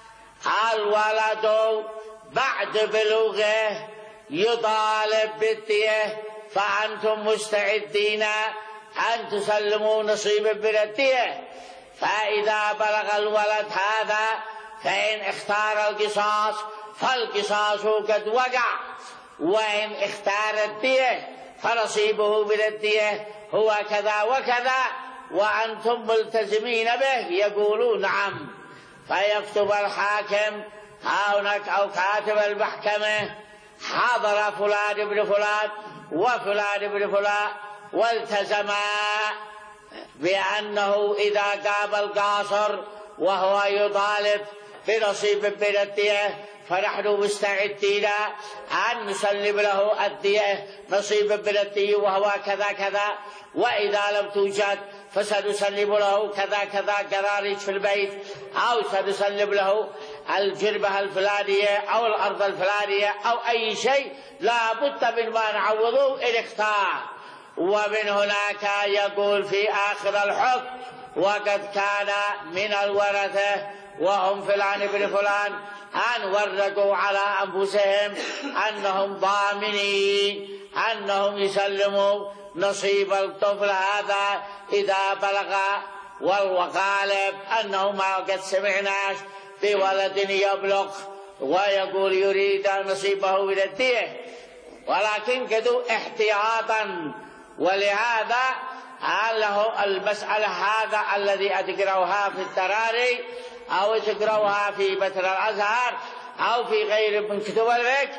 الولد بعد بلوغه يطالب بالدية فأنتم مستعدين أن تسلموا نصيبا بالدية. فإذا بلغ الولد هذا فإن اختار القصاص فالقصاص قد وقع، وإن اختار الدية فنصيبه بالدية هو كذا وكذا وأنتم ملتزمين به. يقولون نعم. فيكتب الحاكم هناك أو كاتب المحكمة حضر فلان ابن فلان وفلان ابن فلان والتزما بأنه إذا قام القاصر وهو يطالب بنصيب من الدية فنحن مستعدين أن نسلم له الدية نصيبا من الدية وهو كذا كذا، وإذا لم توجد فسنسلم له كذا كذا قراريج في البيت، أو سنسلم له الجربة الفلانية أو الأرض الفلانية أو أي شيء لا بد من ما نعوضه إن اختار. ومن هناك يقول في آخر الحكم وقد كان من الورثة وهم فلان ابن فلان أن ورقوا على أنفسهم أنهم ضامنين أنهم يسلموا نصيب الطفل هذا إذا بلغ، والغالب أنه ما قد سمعناش بولد يبلغ ويقول يريد نصيبه من الدية، ولكن كدوا احتياطا. ولهذا له المسألة هذا الذي أتقرأها في التراري أو تقرأها في بتر الأزهر أو في غير من كتب الفقه،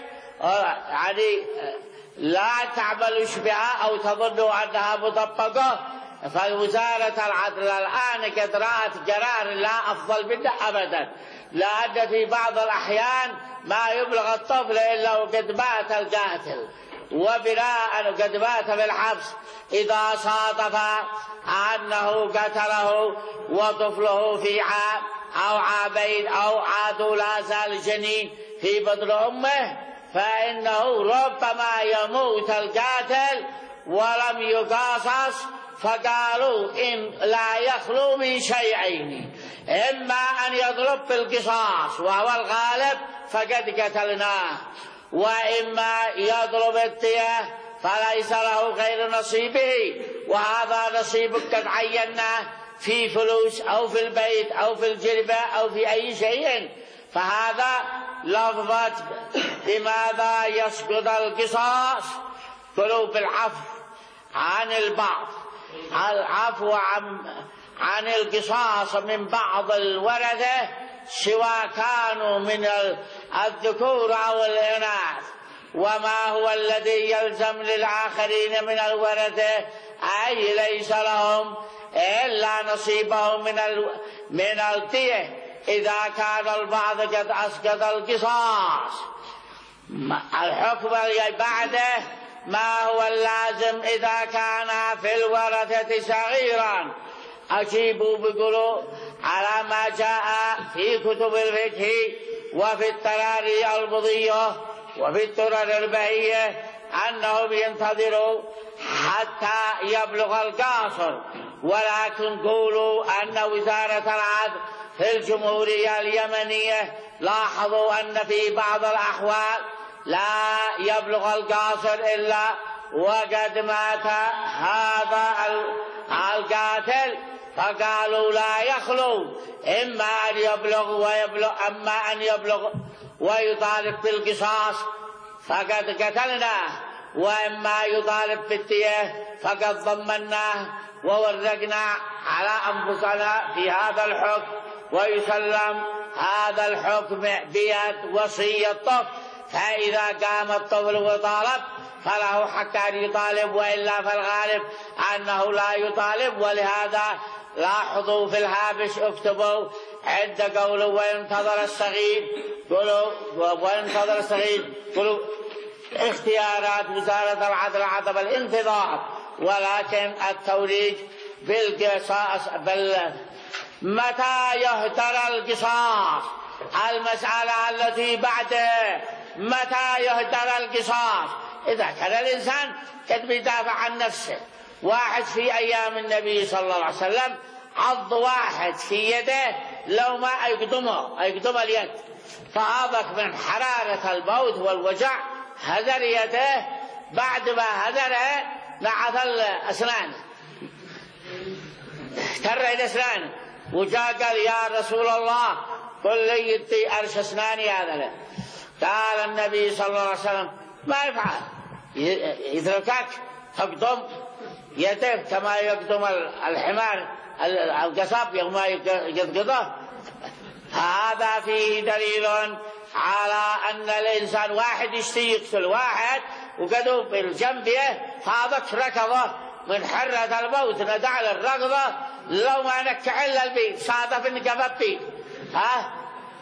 يعني لا تعملوا بها أو تظنوا أنها مطبقة. فوزارة العدل الآن قد رأت قرار لا أفضل منه أبدا، لأن في بعض الأحيان ما يبلغ الطفل إلا وقد مات القاتل، وبناء قد مات بالحبس إذا صادف أنه قتله وطفله في عام أو عامين أو عادوا لا زال جنين في بطن أمه، فإنه ربما يموت القاتل ولم يقاصص. فقالوا إن لا يخلو من شيئين، إما أن يضرب بالقصاص وهو الغالب فقد قتلناه، وإما يضرب الدية فليس له غير نصيبه، وهذا نصيب قد عيناه في فلوس أو في البيت أو في الجربة أو في أي شيء. فهذا لفظة لماذا يسقط القصاص؟ قالوا بالعفو عن البعض، العفو عن, عن القصاص من بعض الورثة سواء كانوا من الذكور أو الإناث. وما هو الذي يلزم للآخرين من الورثة؟ أي ليس لهم إلا نصيبهم من من الدية إذا كان البعض قد أسقط القصاص. الحكم بعده ما هو اللازم إذا كان في الورثة صغيرا؟ أجيبوا بقولوا على ما جاء في كتب الفقه وفي التراري المضية وفي الدرر البهية أنهم ينتظروا حتى يبلغ القاصر، ولكن قولوا أن وزارة العدل في الجمهورية اليمنية لاحظوا أن في بعض الأحوال لا يبلغ القاصر إلا وقد مات هذا القاتل، فقالوا لا يخلو إما أن يبلغ ويبلغ أما أن يبلغ ويطالب بالقصاص فقد قتلناه، وإما يطالب بالدية فقد ضمناه وورقنا على أنفسنا في هذا الحكم، ويسلم هذا الحكم بيد وصي الطفل. فإذا قام الطفل وطالب فله حق أن يطالب، وإلا فالغالب أنه لا يطالب. ولهذا لاحظوا في الهامش اكتبوا عند قوله وينتظر الصغير، قولوا وينتظر الصغير قولوا اختيارات وزارة العدل عدم الانتظار، ولكن التوريج بالقصاص بل متى يهدر القصاص، المسألة التي بعده متى يهدر القصاص. إذا كان الإنسان قد بيدافع عن نفسه، واحد في أيام النبي صلى الله عليه وسلم عض واحد في يده لو ما يقدمه يقدم اليد، فهذاك من حرارة الموت والوجع هدر يده، بعد ما هدره نعث الأسنان ترعد أسنانه، وجاء قال يا رسول الله قل لي يدي أرش أسناني هذا له. قال النبي صلى الله عليه وسلم ما يفعل، يتركك تقدم يده كما يقدم الحمار القصب يوم يقضه. هذا فيه دليل على أن الإنسان واحد يشتي يقتل واحد وقدوا بالجنبه، هذا ركضه من حرة الموت ندع الركضة لو ما نكع إلا البيت صادف النقبة بيت ها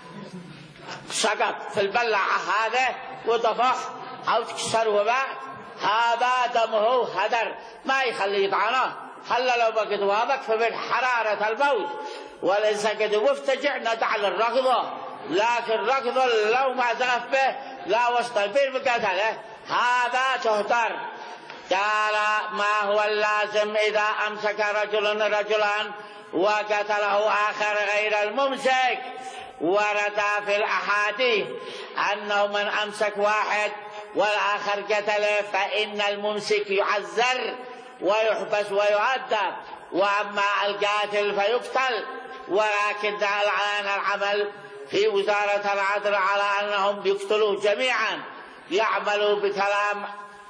سقط في البلعة هذا وضفح أو تكسر وبعد، هذا دمه هدر ما يخلي يطعنه، خلى لو بقد واضك فمن حرارة الموت. والإنسان قد مفتجع ندع الركضة، لكن الركضة لو ما زغف به لا وسط البيت بقتله، هذا تهدر. قال ما هو اللازم إذا أمسك رجل رجلا وقتله آخر غير الممسك؟ ورد في الأحاديث أنه من أمسك واحد والآخر قتله فإن الممسك يعزر ويحبس ويؤدب، وأما القاتل فيقتل. ولكن الآن العمل في وزارة العدل على أنهم يقتلوا جميعا، يعملوا بكلام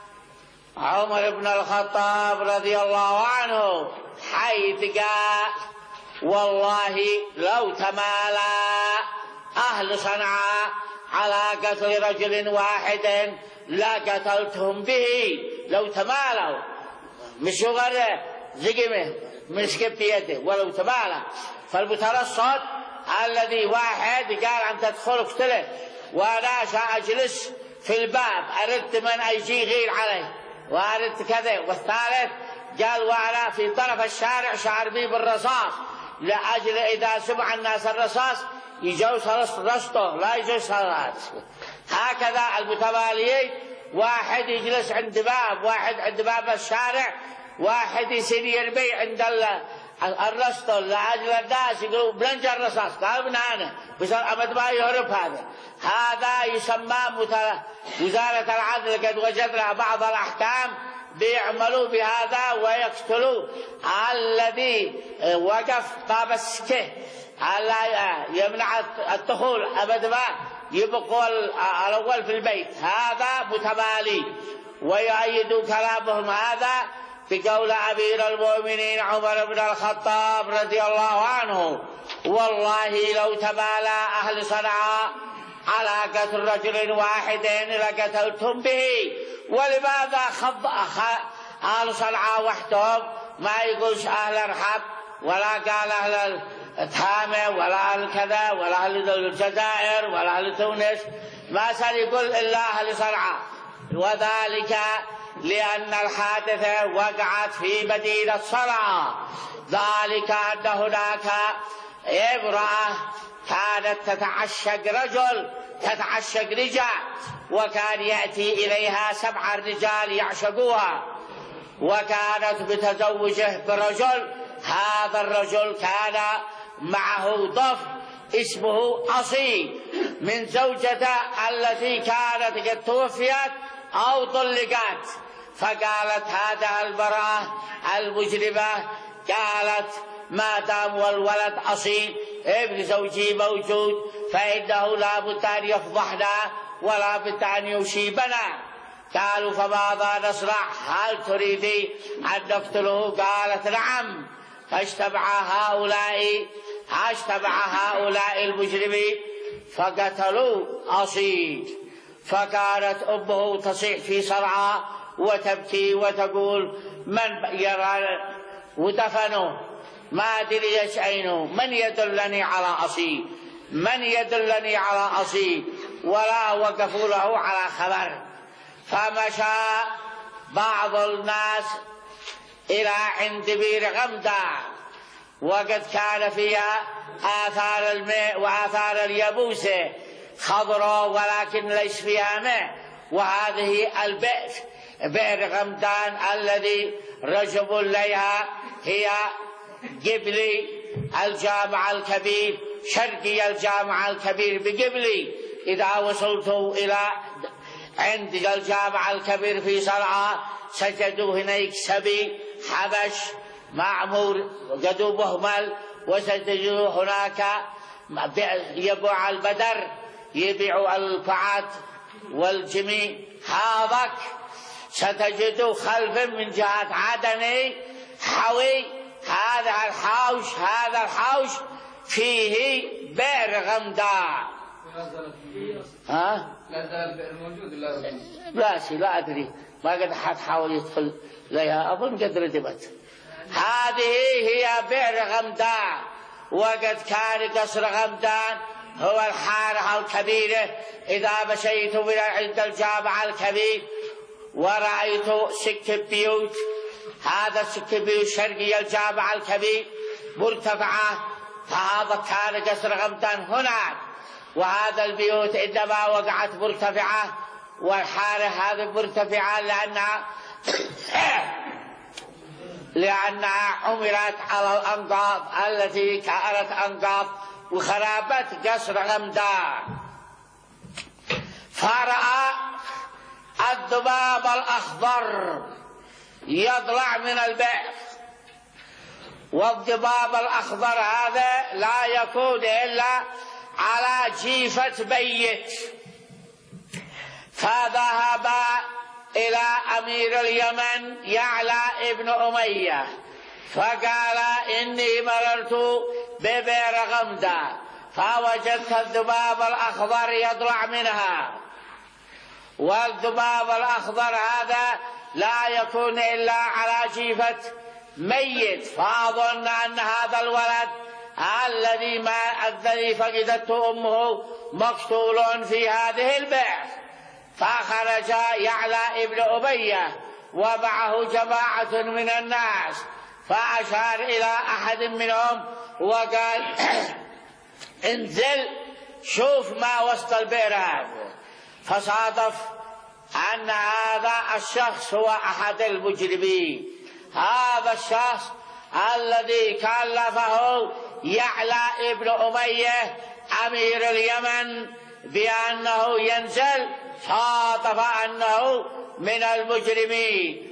عمر بن الخطاب رضي الله عنه حيث قال والله لو تمالى أهل صنعاء على قتل رجل واحد لقتلتهم به. لو تمالوا مش غير زقمه مسك بيده، ولو تمالى فالمترصد الذي واحد قال أن تدخل اقتله وأنا سأجلس في الباب أردت من أيجي غير عليه وأردت كذا. والثالث قال وأنا في طرف الشارع شعر بي بالرصاص لأجل إذا سمع الناس الرصاص يجوز رصته لا يجوز رصته. هكذا المتواليين، واحد يجلس عند باب واحد عند باب الشارع، واحد يصير يرمي عند الرصته لأجل الناس يقولوا بلنجر الرصاص قال من أنا بس أمد ما يهرب. هذا هذا يسمى وزارة العدل قد وجدنا بعض الأحكام بيعملوا بهذا ويقتلوا الذي وقف باب السكه لا يمنع الدخول أبد ما يبقوا الأول في البيت، هذا متمالي. ويؤيد كلامهم هذا بقول أمير المؤمنين عمر بن الخطاب رضي الله عنه والله لو تمالى أهل صنعاء على قتل رجل واحد لقتلتم به. ولماذا خض أهل صنعاء وحدهم؟ ما يقولش أهل الرحب ولا قال أهل التهامة ولا أهل كذا ولا أهل الجزائر ولا أهل تونس، ما صار يقول إلا أهل صنعاء. وذلك لأن الحادثة وقعت في مدينة صنعاء، ذلك أن هناك امرأة كانت تتعشق رجل تتعشق رجال، وكان يأتي إليها سبع رجال يعشقوها، وكانت بتزوجه برجل. هذا الرجل كان معه ضف اسمه أصي من زوجته التي كانت قد توفيت أو طلقت. فقالت هذا المرأة المجرمة قالت ما دام والولد أصيل ابن زوجي موجود فإنه لا بد أن يفضحنا ولا بد أن يصيبنا. قالوا فماذا نصنع؟ هل تريدي أن نقتله؟ قالت نعم. فاجتمع هؤلاء اجتمع هؤلاء المجرمين فقتلوا أصيل. فكانت أمه تصيح في صرعى وتبكي وتقول من يرى ودفنوا ما أدري ايش عينه، من يدلني على أصي، من يدلني على أصي، ولا وقفوا له على خبر. فمشى بعض الناس إلى عند بئر غمدة، وقد كان فيها آثار الماء وآثار اليبوسة خضراء ولكن ليس فيها ماء، وهذه البئر بئر غمدان الذي رجب إليها هي قبلي الجامع الكبير، شرقي الجامع الكبير بقبلي. إذا وصلت إلى عند الجامع الكبير في صرعى سجدوا هناك سبي حبش معمور قدو مهمل، وسجدوا هناك يبيع البدر، يبيع القعاد والجميع. هذاك ستجدوا خلف من جهة عدن حوي هذا الحوش، هذا الحوش فيه بئر غمداء. ها؟ لا البئر موجود لا لا شيء لا أدري، ما قد حد حاول يدخل لها، أظن قد ردمت. هذه هي بئر غمداء، وقد كان قصر غمدان هو الحارة الكبيرة. إذا مشيت إلى عند الجامع الكبير ورأيت سك بيوت، هذا سك بيوت شرقي الجامع الكبير مرتفعة، فهذا كان قصر غمدان هناك. وهذا البيوت عندما وقعت مرتفعة، والحارة هذه مرتفعة لأنها لأنها عمرت على الأنقاض التي كانت أنقاض وخرابت قصر غمدان. فرأى الذباب الأخضر يطلع من البئر، والذباب الأخضر هذا لا يكون إلا على جيفة بيت. فذهب إلى أمير اليمن يعلى ابن أمية فقال إني مررت ببئر غمدة فوجدت الذباب الأخضر يطلع منها، والذباب الأخضر هذا لا يكون إلا على جيفة ميت، فأظن أن هذا الولد الذي ما الذي فقدته أمه مقتول في هذه البئر. فخرج يعلى ابن أمية ومعه جماعة من الناس، فأشار إلى أحد منهم وقال انزل شوف ما وسط البئر هذا. فصادف أن هذا الشخص هو أحد المجرمين، هذا الشخص الذي كلفه يعلى ابن أمية أمير اليمن بأنه ينزل، صادف أنه من المجرمين،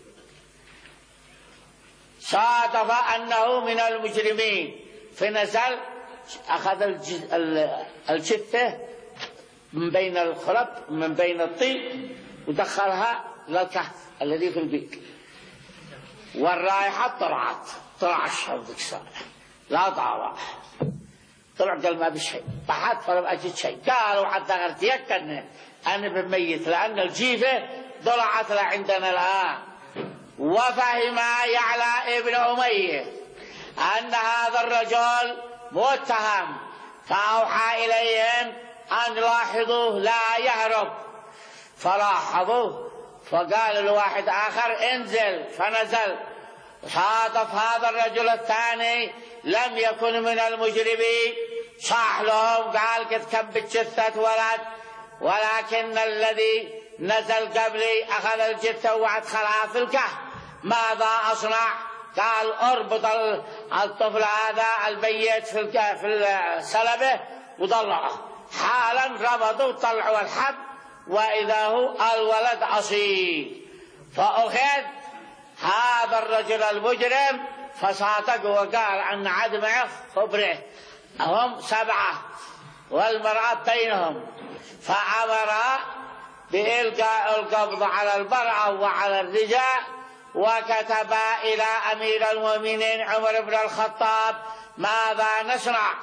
صادف أنه من المجرمين فنزل أخذ الجثة من بين الخرب من بين الطين ودخلها للكهف الذي في البيت، والرائحة طلعت طلع الشرب الصالح لا ضاوع، طلع قال ما بشيء، بعد فلم أجد شيء. قالوا حتى غير يكن أنا بميت لأن الجيفة طلعت لعندنا الآن. وفهم يعلى ابن أمية أن هذا الرجل متهم، فأوحى إليهم أن لاحظوه لا يهرب، فلاحظوه فقال الواحد آخر انزل، فنزل. صادف هذا الرجل الثاني لم يكن من المجرمين، صاح لهم قال قد كبت جثة ولد، ولكن الذي نزل قبلي أخذ الجثة وأدخلها في الكهف، ماذا أصنع؟ قال اربط الطفل هذا البيت في الكهف في السلبة وطلعه. حالا ربطوا طلعوا الحب وإذا هو الولد أصيل. فأخذ هذا الرجل المجرم فصادق وقال أن عدمه خبره، هم سبعة والمرأة بينهم، فأمر بإلقاء القبض على المرأة وعلى الرجال، وكتب إلى أمير المؤمنين عمر بن الخطاب ماذا نصنع؟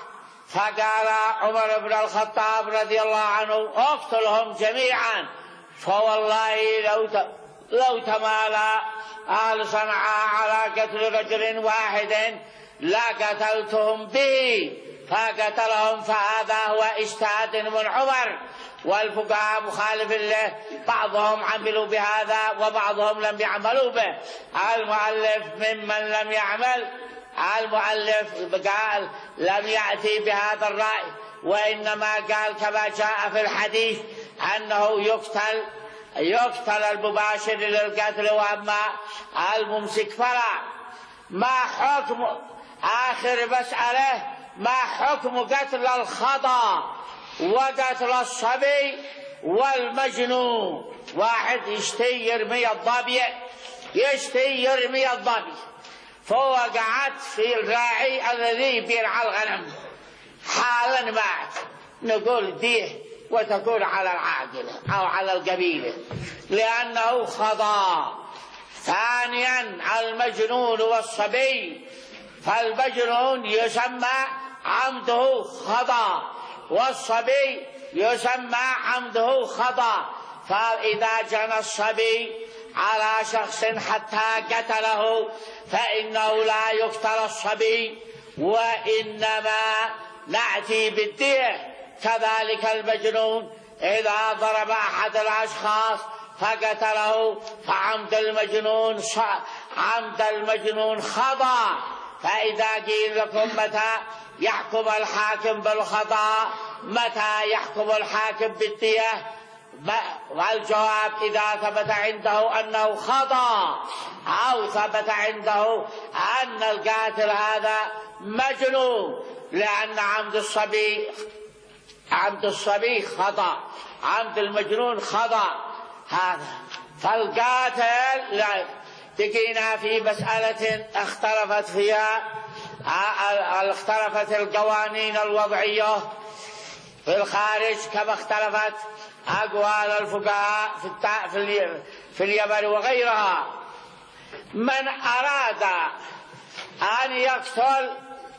فقال عمر بن الخطاب رضي الله عنه اقتلهم جميعا، فوالله لو لو تمالى أهل صنعاء على قتل رجل واحد لقتلتهم به، فقتلهم، فهذا هو اجتهاد من عمر. والفقهاء مخالف له، بعضهم عملوا بهذا وبعضهم لم يعملوا به. المؤلف ممن لم يعمل، المؤلف قال لم يأتي بهذا الرأي، وإنما قال كما جاء في الحديث أنه يقتل يقتل المباشر للقتل، وأما الممسك فلا. ما حكم آخر مسألة، ما حكم قتل الخطأ وقتل الصبي والمجنون؟ واحد يشتي يرمي الضبي، يشتي يرمي الضبي، فوقعت في الراعي الذي بيرعى الغنم، حالا مات، نقول ديه وتكون على العاقلة أو على القبيلة لأنه خطأ. ثانيا المجنون والصبي، فالمجنون يسمى عمده خطأ، والصبي يسمى عمده خطأ. فإذا جنى الصبي على شخص حتى قتله فإنه لا يقتل الصبي، وإنما نأتي بالدية. كذلك المجنون إذا ضرب أحد الأشخاص فقتله فعمد المجنون عمد المجنون خطأ. فإذا قيل لكم متى يحكم الحاكم بالخطأ، متى يحكم الحاكم بالدية؟ والجواب إذا ثبت عنده أنه خطأ أو ثبت عنده أن القاتل هذا مجنون، لأن عمد الصبي عمد الصبي خطأ، عمد المجنون خطأ. هذا فالقاتل لا. تجينا في مسألة اختلفت فيها اختلفت القوانين الوضعية في الخارج كما اختلفت أقوال الفقهاء في في اليمن وغيرها. من أراد أن يقتل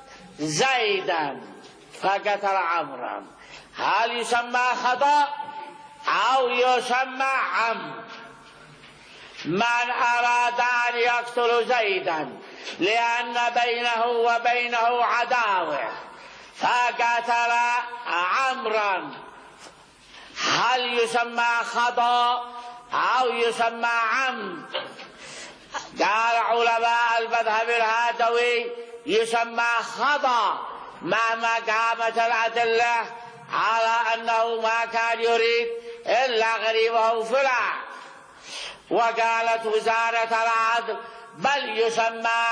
زيدا فقتل عمرا، هل يسمى خطأ أو يسمى عمد؟ من أراد أن يقتل زيدا لأن بينه وبينه عداوة فقتل عمرا، هل يسمى خطأ أو يسمى عمد؟ قال علماء المذهب الهادوي يسمى خطأ مهما قامت الأدلة على أنه ما كان يريد إلا غريبه فلع. وقالت وزارة العدل بل يسمى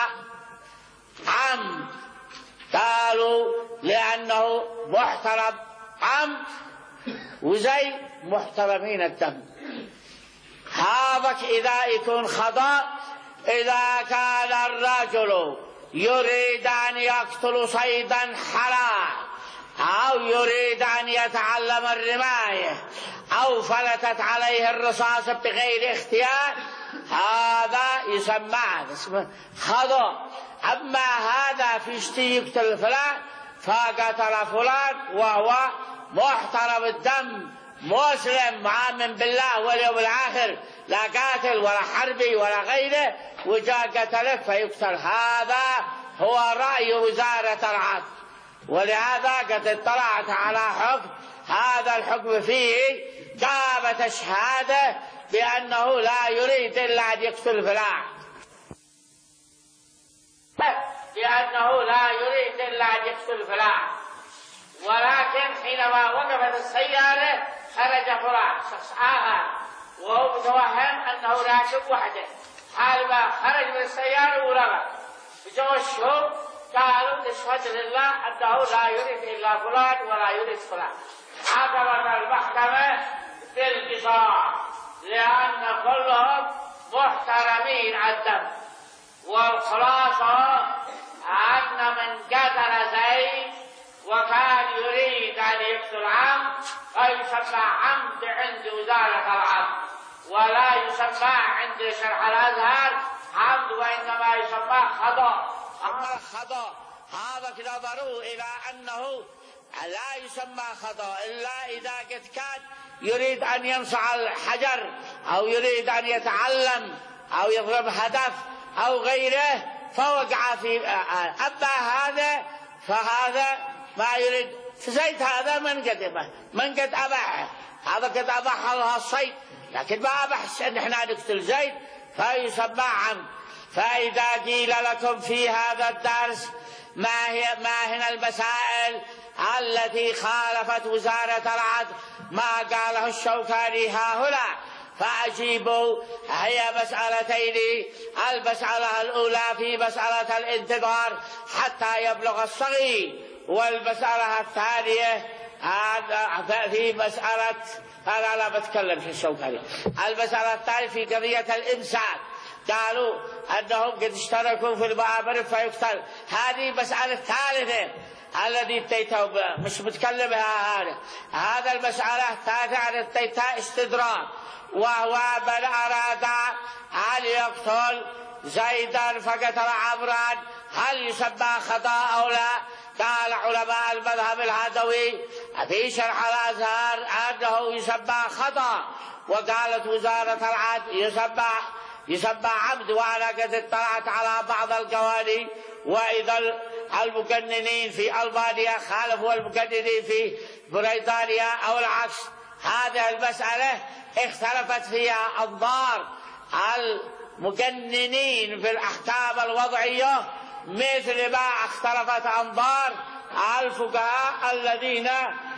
عمد، قالوا لأنه محترم عمد وزي محترمين الدم. هذاك إذا يكون خطأ إذا كان الرجل يريد أن يقتل صيدا حلال أو يريد أن يتعلم الرماية أو فلتت عليه الرصاص بغير اختيار، هذا يسمى اسمه خطأ. أما هذا في اشتي يقتل فلان فقتل فلان وهو محترم الدم مسلم مؤمن بالله واليوم الآخر، لا قاتل ولا حربي ولا غيره، وجاء قتله فيقتل. هذا هو رأي وزارة العدل، ولهذا قد اطلعت على حكم. هذا الحكم فيه قامت الشهادة بأنه لا يريد إلا أن يقتل فلان، بأنه لا يريد إلا أن يقتل فلان. ولكن حينما وقفت السيارة خرج فلان شخص آخر وهو متوهم أنه راكب وحده، حال ما خرج من السيارة ورمى بجو الشهود قالوا نشهد لله أنه لا يريد إلا فلان ولا يريد فلان. حكمت المحكمة بالقصاص لأن كلهم محترمين الدم. والخلاصة أن من قتل زيد وكان يريد أن يقتل عمد فيسمى عمد عند وزارة العدل، ولا يسمى عند شرح الأزهر عمد، وإنما يسمى خطأ. أما الخطأ هذا نظروا إلى أنه لا يسمى خطأ إلا إذا قد كان يريد أن ينصع الحجر أو يريد أن يتعلم أو يضرب هدف أو غيره فوقع في. أما هذا فهذا ما يريد. زيد هذا من قد من قد أباحه، هذا قد أباح الله الصيد، لكن ما أباح أن احنا نقتل زيد فيسمى عمد. فإذا قيل لكم في هذا الدرس ما هي ما هي المسائل التي خالفت وزارة العدل ما قاله الشوكاني هاهنا فأجيبوا. هي مسألتين، المسألة الأولى في مسألة الانتظار حتى يبلغ الصغير، والمسألة الثانية في مسألة أنا لا بتكلم في الشوكاني. المسألة الثانية في قضية الإمساك، قالوا أنهم قد اشتركوا في المؤامرة فيقتل. هذه مسألة ثالثة الذي اتيته مش متكلم هذا هذا المسألة الثالثة التي اتيتها استدراك، وهو من أراد أن يقتل زيدا فقتل عمرا هل يسمى خطأ أو لا؟ قال علماء المذهب الهدوي في شرح الأزهر أنه يسمى خطأ، وقالت وزارة العدل يسمى يسمى عمد. وأنا قد اطلعت على بعض القوانين، وإذا المقننين في ألمانيا خالفوا المقننين في بريطانيا أو العكس. هذه المسألة اختلفت فيها أنظار المقننين في الأحكام الوضعية مثل ما اختلفت أنظار الفقهاء الذين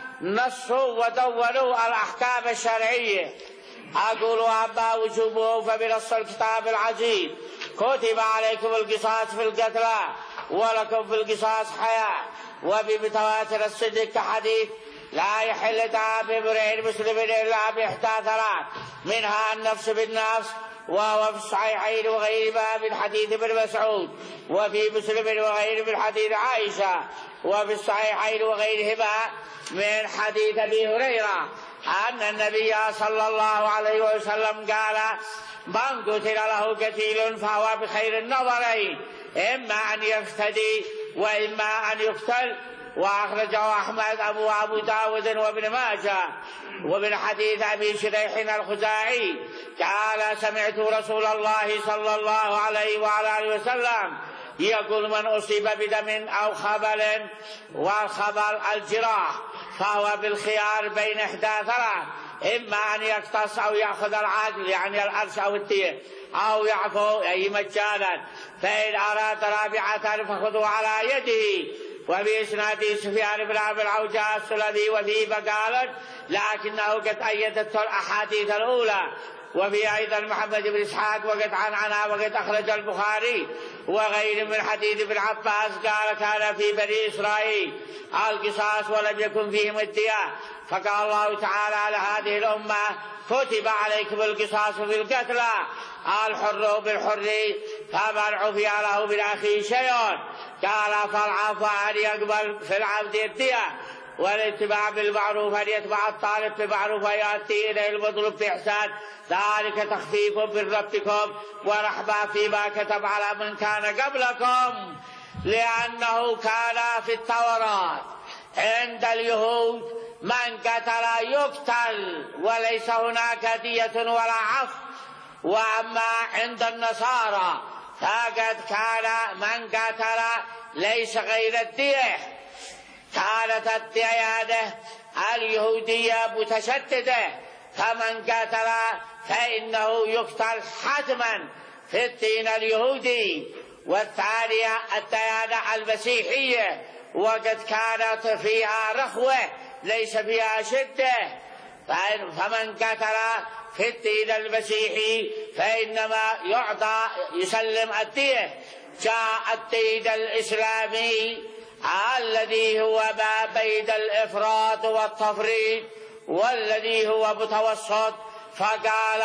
نصوا ودونوا الأحكام الشرعية. أقول أما وجوبه فبنص الكتاب العزيز كتب عليكم القصاص في القتلى ولكم في القصاص حياة، وبمتواتر الصدق كحديث لا يحل دم امرئ مسلم إلا بإحدى ثلاث منها النفس بالنفس، وهو في الصحيحين وغيرهما من حديث ابن مسعود، وفي مسلم وغيره من حديث عائشة، وفي الصحيحين وغيرهما من حديث أبي هريرة أن النبي صلى الله عليه وسلم قال من قتل له قتيل فهو بخير النظرين، إما أن يفتدي وإما أن يقتل. وأخرجه أحمد أبو أبو داود وابن ماجه. ومن حديث أبي شريح الخزاعي قال سمعت رسول الله صلى الله عليه وعلى آله وسلم يقول من أصيب بدم أو خبل، والخبل الجراح، فهو بالخيار بين إحدى ثلاث، إما أن يقتص أو يأخذ العدل يعني الأرش أو التيه، أو يعفو أي مجانا، فإن أراد رابعة فخذوا على يده. وفي إسناد سفيان بن عبد العوجاء السلمي وفيه فقالت لكنه قد أيدته الأحاديث الأولى. وفي أيضا محمد بن إسحاق وقد عن عنها وقد أخرج البخاري وغير من حديث ابن عباس قال كان في بني إسرائيل القصاص ولم يكن فيهم الدية، فقال الله تعالى لهذه الأمة كتب عليكم القصاص في القتلى الحر بالحر فمن عفي له من أخيه شيء قال فالعفو أن يقبل في العبد الدية، والاتباع بالمعروف أن يتبع الطالب بالمعروف ويأتي إليه المطلوب بإحسان، ذلك تخفيف من ربكم ورحمة فيما كتب على من كان قبلكم، لأنه كان في التوراة عند اليهود من قتل يقتل وليس هناك دية ولا عفو، وأما عند النصارى فقد كان من قتل ليس غير الدية. كانت الديانة اليهودية متشددة، فمن قتل فإنه يقتل حتما في الدين اليهودي. والثانية الديانة المسيحية وقد كانت فيها رخوة ليس فيها شدة، فمن قتل في الدين المسيحي فإنما يعطى يسلم الدية. جاء الدين الإسلامي الذي هو ما بين الإفراط والتفريط والذي هو متوسط، فقال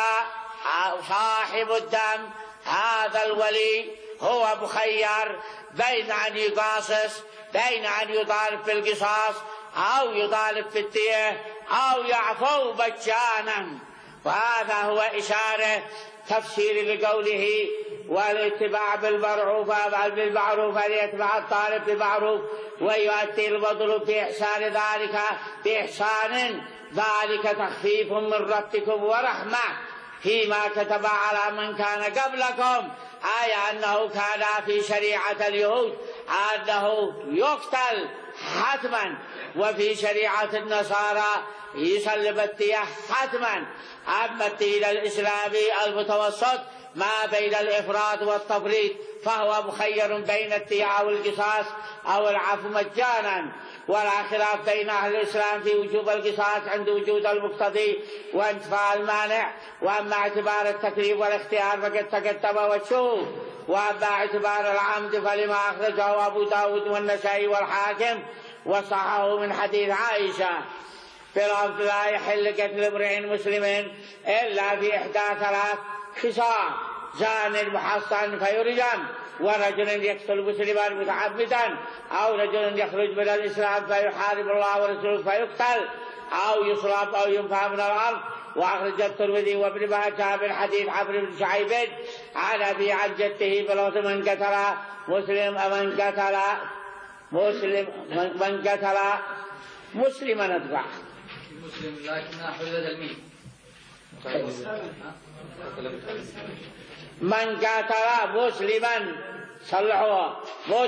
صاحب الدم هذا الولي هو مخير بين أن يقاصص بين أن يطالب بالقصاص أو يطالب بالدية أو يعفو مجانا. وهذا هو إشارة تفسير لقوله والاتباع بالمعروف بالمعروف أن يتبع الطالب بالمعروف ويؤتي المظلوم بإحسان ذلك بإحسان ذلك تخفيف من ربكم ورحمة فيما كتب على من كان قبلكم، أي أنه كان في شريعة اليهود أنه يقتل حتما، وفي شريعة النصارى يسلب الدية حتما. أما الدين الإسلامي المتوسط ما بين الإفراط والتفريط فهو مخير بين الدية والقصاص أو العفو مجانا، ولا خلاف بين أهل الإسلام في وجوب القصاص عند وجود المقتضي وانتفاء المانع. وأما اعتبار التكليف والاختيار فقد تقدم وشوف. وأما اعتبار العمد فلما أخرجه أبو داود والنسائي والحاكم وصححه من حديث عائشة في الأرض لا يحل قتل امرئ مسلم إلا في إحدى ثلاث خصال: زان محصن فيرجم، ورجل يقتل مسلما متعمدا، أو رجل يخرج من الإسلام فيحارب الله ورسوله فيقتل، أو يصلب أو ينفى من الأرض. وأخرج الترمذي وابن ماجه من حديث عمرو بن شعيب عن أبي عن جده بلغة من قتل مسلم من قتل مسلم من قتل مسلما اتبع مسلم لكنها حدود الميت. من قاتل مسلما صلحوه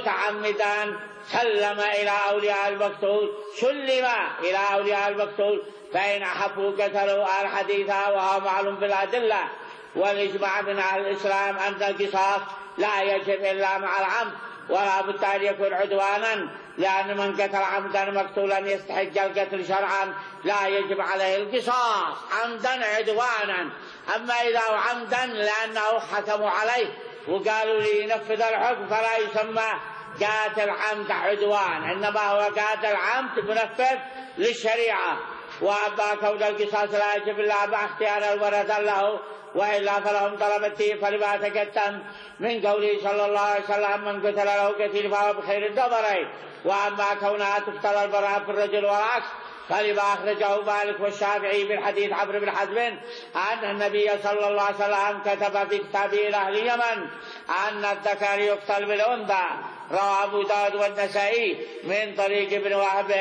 متعمدا سلم إلى أولياء المقتول سلم إلى أولياء المقتول فإن أحبوا قتلوا الحديث وهو معلوم بالأدلة والإجماع من أهل الإسلام أن القصاص لا يجب إلا مع العمد، ولا بد أن يكون عدوانا، لأن من قتل عمدا مقتولا يستحق القتل شرعا لا يجب عليه القصاص عمدا عدوانا. أما إذا عمدا لأنه حكموا عليه وقالوا لي ينفذ الحكم فلا يسمى قاتل عمد عدوان، إنما هو قاتل عمد منفذ للشريعة. وأما كون القصاص لا يجب إلا مع اختيار الورثة له، وإلا فلهم طلب الدين فلما تقدم من قوله صلى الله عليه وسلم من قتل له قتيل فهو بخير النظرين. وأما كونها تقتل البراء في الرجل والعكس فلما أخرجه مالك والشافعي من حديث عمرو بن حزم أن النبي صلى الله عليه وسلم كتب في كتابه إلى أهل اليمن أن الذكر يقتل بالأنثى. رواه أبو داود والنسائي من طريق ابن وهب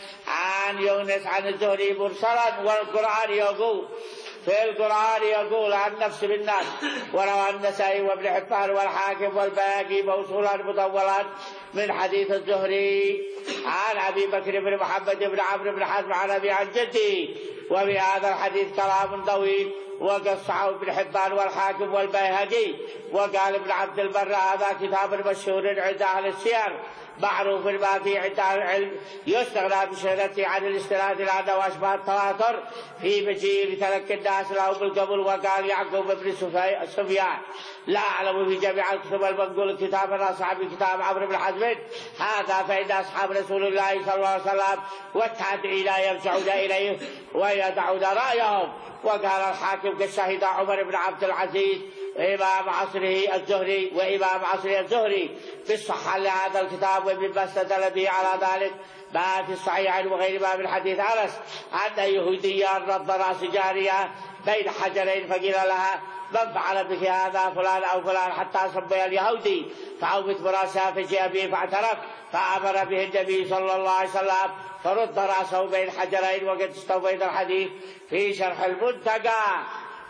عن يونس عن الزهري مرسلا، والقرآن يقول في القرآن يقول عن نفس بالناس. وروى النسائي وابن حبان والحاكم والبيهقي موصولا مطولا من حديث الزهري عن أبي بكر بن محمد بن عمرو بن حزم عن أبي عن جدي. وفي هذا الحديث كلام طويل وقصه ابن حبان والحاكم والبيهقي. وقال ابن عبد البر هذا كتاب مشهور عند أهل السير معروف ما في عند العلم يستغنى بشهرته عن الاستناد لأنه وأشبه التواتر في مجيء لتلك الناس له بالقبول. وقال يعقوب بن سفيان لا أعلم في جميع الكتب المنقول كتابا أصحاب كتاب عمرو بن حزم هذا، فإن أصحاب رسول الله صلى الله عليه وسلم والتابعين يرجعون إليه ويدعون رأيهم. وقال الحاكم كالشهيد عمر بن عبد العزيز إمام عصره الزهري وإمام عصره الزهري في الصحة لهذا الكتاب، ومما استدل به على ذلك ما في الصحيحين وغير ما من حديث أنس أن يهوديا رد رأس جارية بين حجرين فقيل لها من فعل بك هذا فلان أو فلان حتى سمي اليهودي فعوت برأسها فجاء به فاعترف فأمر به النبي صلى الله عليه وسلم فرد رأسه بين حجرين. وقد استوفيت الحديث في شرح المنتقى.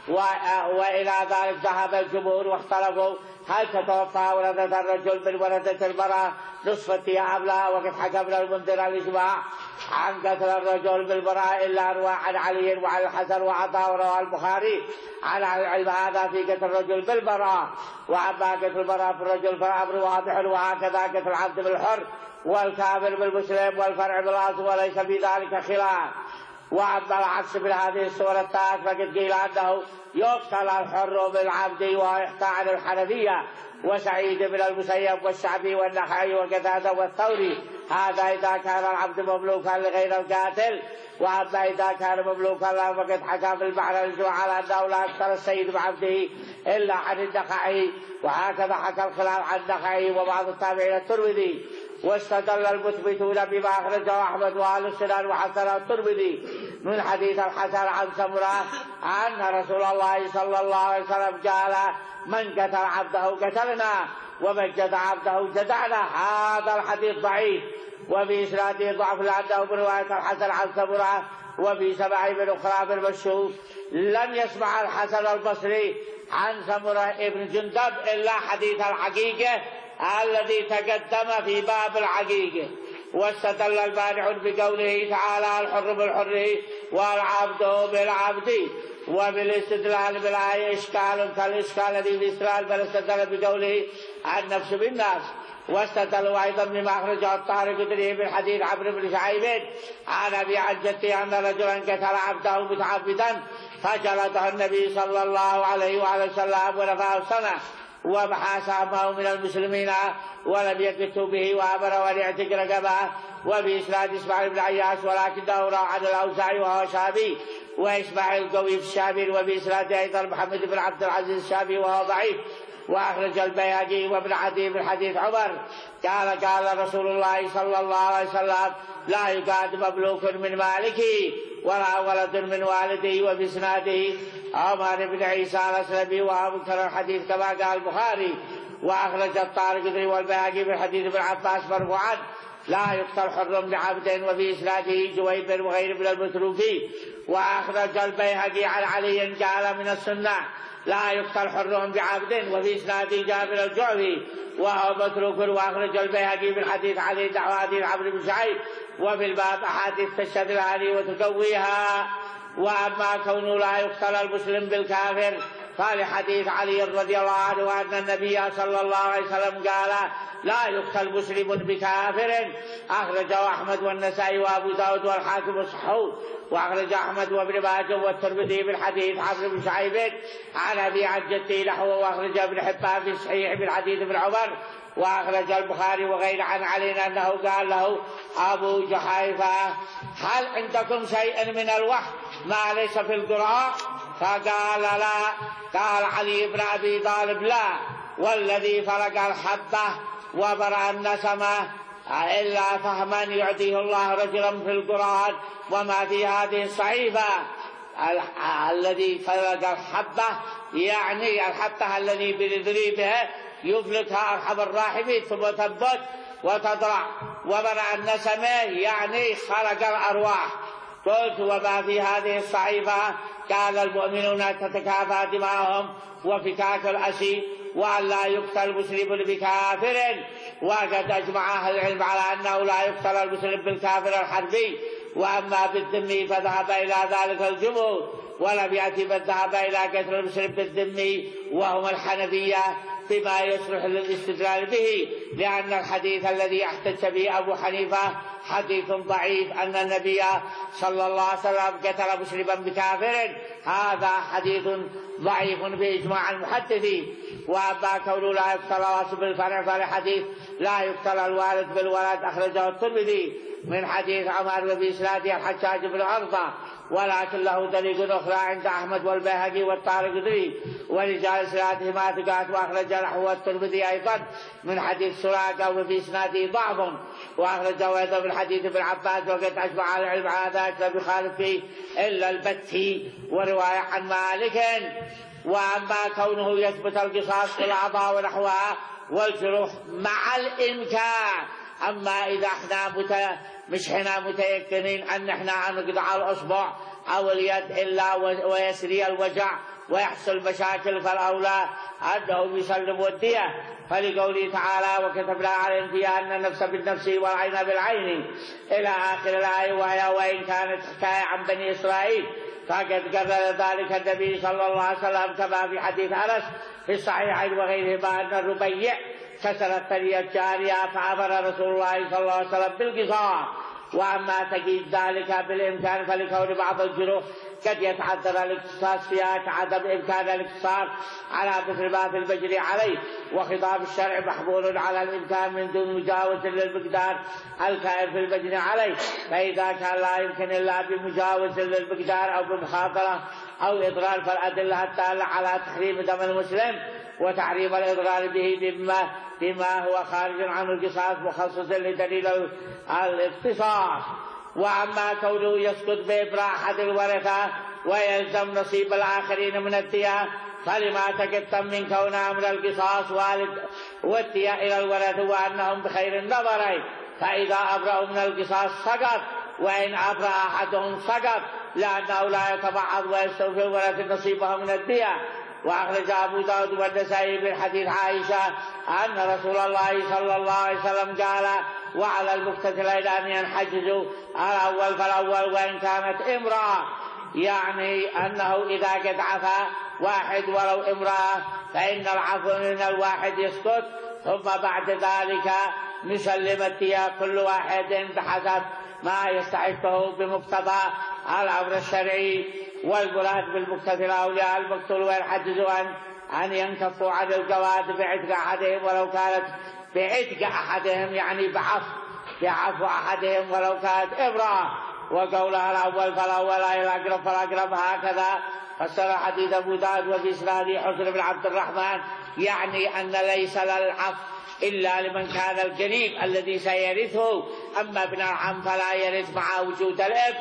وإلى ذلك ذهب الجمهور واختلفوا هل تتوفى ولدة الرجل من ولدة المرأة نصف الدية أم لا. وقد حكمنا المنذر الإجماع عن قتل الرجل بالمرأة إلا روى عن علي وعن الحسن وعطاء وروى البخاري عن العلم هذا في قتل الرجل بالمرأة. وأما قتل المرأة في الرجل فالأمر واضح، وهكذا قتل العبد بالحر والكافر بالمسلم والفرع بالأصل وليس في ذلك خلاف. وأما العكس من هذه السورة الثالث فقد قيل أنه يقتل الحر بالعبد ويحكى عن الحنفية وسعيد بن المسيب والشعبي والنخعي وقتادة والثوري هذا إذا كان العبد مملوكا لغير القاتل. وأما إذا كان مملوكا له فقد حكى في المعنى الجمع على أنه لا يقتل السيد بعبده إلا عن النخعي، وهكذا حكى الخلاف عن النخعي وبعض التابعين الترمذي. واستدل المثبتون بما أخرجه أحمد وأهل السنن وحسنه الترمذي من حديث الحسن عن سمرة أن رسول الله صلى الله عليه وسلم قال: من قتل عبده قتلنا، ومن جدع عبده جدعنا. هذا الحديث ضعيف، وفي إسناده ضعف لأنه من رواية الحسن عن سمرة، وفي سماع من أخرى بالمشهور. لم يسمع الحسن البصري عن سمرة ابن جندب إلا حديث الحقيقة الذي تقدم في باب الحقيقة. واستدل المانع بقوله تعالى: الحر بالحر والعبد بالعبد. وبالاستدلال بالآية إشكال كالإشكال الذي في إسرائيل، بل استدل بقوله: النفس بالنفس. واستدلوا أيضا بما أخرجه الطارقطني من حديث عمرو بن شعيب عن أبي عن جده أن رجلا قتل عبده متعبدا فجلده النبي صلى الله عليه وآله وسلم ونفاه سنة، ومحى سهمه من المسلمين ولم يقته به، وأمر أن يعتق رقبه. وفي إسناد إسماعيل بن عياش ولكنه روى عن الأوزاعي وهو شافعي، وإسماعيل قوي في الشافعي. وفي إسناد أيضا محمد بن عبد العزيز الشافعي وهو ضعيف. وأخرج البيهقي وابن عدي من حديث عمر قال: قال رسول الله صلى الله عليه وسلم: لا يقاد مملوك من مالكه ولا ولد من والده. وفي إسناده عمر بن عيسى الأسلمي وهو منكر الحديث كما قال البخاري. وأخرج الطارقطني والبيهقي من حديث ابن عباس مرفوعا: لا يقتل حر بعبد. وفي إسناده جويبر وغير من المتروكين. وأخرج البيهقي عن علي قال: من السنة لا يقتل حر بعبد. وفي إسناده جابر الجعفي وهو متروك. وأخرج البيهقي من حديث علي دعوة عمرو بن شعيب. وفي الباب أحاديث تشهد الهادي وتقويها. وأما كونه لا يقتل المسلم بالكافر فلحديث علي رضي الله عنه أن النبي صلى الله عليه وسلم قال: لا يقتل مسلم بكافر. أخرجه أحمد والنسائي وأبو داود والحاكم وصححه. وأخرج أحمد وابن ماجه والترمذي من حديث عمرو بن شعيب عن أبي عن جده نحوه. وأخرج ابن حبان في الصحيح من حديث ابن عمر. وأخرج البخاري وغير عن علي أنه قال له أبو جحيفة: هل عندكم شيء من الوحي ما ليس في القرآن؟ فقال: لا. قال علي بن أبي طالب: لا، والذي فرق الحبة وبرأ النسمة إلا فهما يعطيه الله رجلا في القرآن وما في هذه الصحيفة. الذي فرق الحبة يعني الحبة الذي بنذري بها يفلتها أرحم الراحمين ثم تنبت وتضرع. وبرأ النسمة يعني خرج الأرواح. قلت: وما في هذه الصحيفة؟ قال: المؤمنون تتكافى دماءهم وفكاك الأسي، وأن لا يقتل مسلم بكافر. وقد أجمع أهل العلم على أنه لا يقتل المسلم بالكافر الحربي. وأما بالذمي فذهب إلى ذلك الجمهور، ولم يأتي من ذهب إلى قتل المسلم بالذمي وهم الحنفية بما يصلح للاستدلال به، لأن الحديث الذي احتج به أبو حنيفة حديث ضعيف أن النبي صلى الله عليه وسلم قتل مسلما بكافر. هذا حديث ضعيف بإجماع المحدثين. وأما كونه لا يقتل الأصل بالفرع فالحديث لا يقتل الوالد بالولد أخرجه الترمذي من حديث عمر وفي إسناده الحجاج بن عرضة، ولكن له دليل أخرى عند أحمد والبيهقي والطارقطني ورجال إسنادهما ثقات. وأخرج نحوه الترمذي أيضا من حديث سراقة وفي إسناده ضعف. وأخرجه أيضا من حديث ابن عباس وقد أجمع العلم على ذلك لم يخالف فيه إلا البتي ورواية عن مالك. وأما كونه يثبت القصاص في الأعضاء ونحوها والجروح مع الإمكان، أما إذا احنا مت... مش احنا متيقنين أن احنا نقطع الأصبع أو اليد إلا ويسري الوجع ويحصل مشاكل، فالأولى أنه يسلم الدية، فلقوله تعالى: وكتبنا عليهم فيها أن النفس بالنفس والعين بالعين إلى آخر الآية. وهي وإن كانت حكاية عن بني إسرائيل فقد قرر ذلك النبي صلى الله عليه وسلم كما في حديث أنس في الصحيحين وغيرهما أن الربيع كسرت ثدي الجارية فأمر رسول الله صلى الله عليه وسلم بالقصاص. وأما تجيد ذلك بالإمكان فلكون بعض الجروح قد يتعذر الاقتصاص فيها كعدم إمكان الاقتصار على مثل ما في المجري عليه. وخطاب الشرع محمول على الإمكان من دون مجاوز للمقدار الكائن في المجري عليه، فإذا كان لا يمكن إلا بمجاوز للمقدار أو بمخاطرة أو إضرار فالأدلة الدالة على تحريم دم المسلم وتحريم الإضرار به بما, بما هو خارج عن القصاص مخصص لدليل الاختصاص. وأما كونه يسقط بإبراء أحد الورثة ويلزم نصيب الآخرين من الدية فلما تقدم من كون أمر القصاص والدية إلى الورثة وأنهم بخير النظرين، فإذا أبرأوا من القصاص سقط، وإن أبرأ أحدهم سقط، لأنه لا يتبعض ويستوفي الورثة نصيبهم من الدية. وأخرج أبو داود والنسائي من حديث عائشة أن رسول الله صلى الله عليه وسلم قال: وعلى المقتتلين أن ينحجزوا الأول فالأول وإن كانت امرأة، يعني أنه إذا قد عفا واحد ولو امرأة فإن العفو من الواحد يسقط، ثم بعد ذلك نسلم الدية كل واحد بحسب ما يستحقه بمقتضى الأمر الشرعي. والمراد بالمقتتل أولياء المقتول وينحجزوا أن أن ينكفوا عن الجواز بعتق أحدهم ولو كانت بعتق أحدهم، يعني بعفو بعفو أحدهم ولو كانت امرأة. وقولها الأول فالأول أي الأقرب فالأقرب، هكذا فسر حديث أبو داود وفي إسناده حسن بن عبد الرحمن، يعني أن ليس للعفو إلا لمن كان القريب الذي سيرثه، أما ابن العم فلا يرث مع وجود الأب.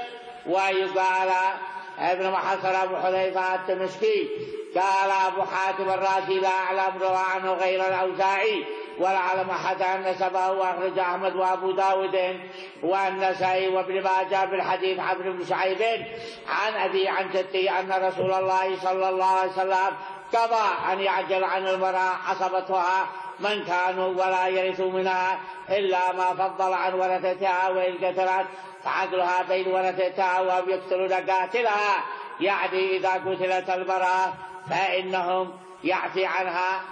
ويقال ابن محصر أبو حذيفة الدمشقي قال أبو حاتم الرازي: لا أعلم روى عنه غير الأوزاعي ولا أعلم أحدا نسبه. وأخرج أحمد وأبو داود والنسائي وابن ماجه بالحديث عمرو بن شعيب عن أبي عن جدي أن رسول الله صلى الله عليه وسلم قضى أن يعجل عن المرأة عصبتها من كانوا ولا يرثوا منها إلا ما فضل عن ورثتها، وإن قتلت فعدلها بين ورثتها وهم يقتلون قاتلها، يعني إذا قتلت المرأة فإنهم يعفي عنها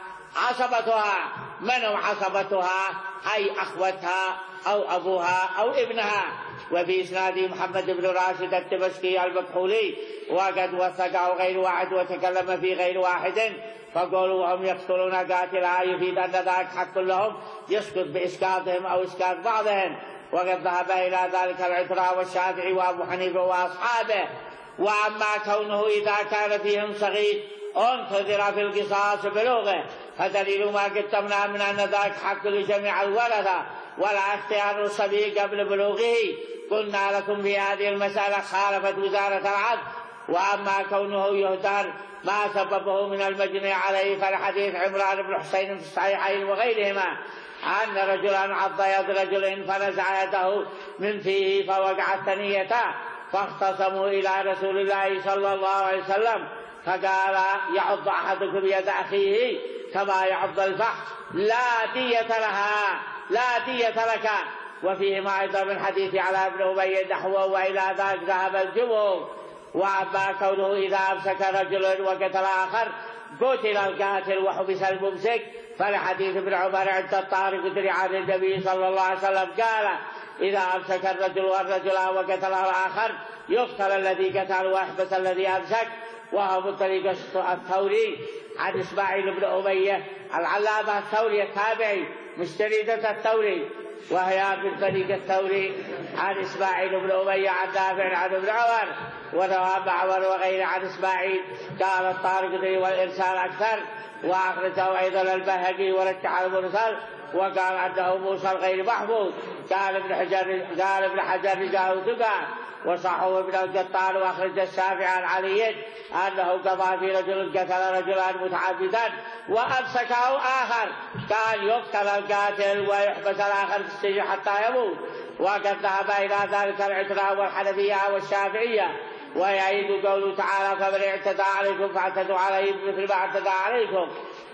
عصبتها. من هم عصبتها؟ أي أخوتها أو أبوها أو ابنها. وفي إسناده محمد بن راشد الدمشقي المكحولي وقد وثقه غير واحد وتكلم في غير واحد، فقولوا وهم يقتلون قاتلها يفيد أن ذلك حق لهم يسقط بإسقاطهم أو إسقاط بعضهم. وقد ذهب إلى ذلك العتراء والشافعي وأبو حنيفة وأصحابه. وأما كونه إذا كان فيهم صغير انتظر في القصاص بلوغه فدليل ما قدمنا من أن ذلك حق لجميع الورثة ولا اختيار الصبي قبل بلوغه. قلنا لكم في هذه المسألة خالفت وزارة العدل. وأما كونه يهدر ما سببه من المجني عليه فالحديث عمران بن حسين في الصحيحين وغيرهما أن رجلا عض يد رجل فنزع يده من فيه فوقعت ثنيته، فاختصموا إلى رسول الله صلى الله عليه وسلم فقال: يعض أحدكم يد أخيه كما يعض الفحش، لا دية لها لا دية لك. وفيهما أيضا من حديث على بن أبي نحوه وإلى ذلك ذهب الجمهور. وأما كونه إذا أمسك رجل وقتل آخر قتل القاتل وحبس الممسك فلحديث ابن عمر عند الطارق الدري عن النبي صلى الله عليه وسلم قال: إذا أمسك الرجل والرجل وقتل الآخر يقتل الذي قتل ويحبس الذي أمسك. وهو بالطريقة الثوري عن إسماعيل بن أمية العلامة الثوري التابعي مش جريدة الثوري، وهي بالطريقة الثوري عن إسماعيل بن أمية عن نافع عن ابن عمر وروى معمر وغيره عن إسماعيل. قال الطارق والإرسال أكثر. وأخرجه أيضا البيهقي ورجح المرسل وقال أنه موسى غير محمود. قال ابن حجر قال ابن حجر رجاله ثقة وصححه ابن القطان. وأخرج الشافعي عن علي أنه قضى في رجل قتل رجلا متعمدا وأمسكه آخر قال يقتل القاتل ويحبس الآخر في السجن حتى يموت. وقد ذهب إلى ذلك العتراء والحنفية والشافعية. ويعيد قوله تعالى: فمن اعتدى عليكم فاعتدوا عليه بمثل ما اعتدى عليكم.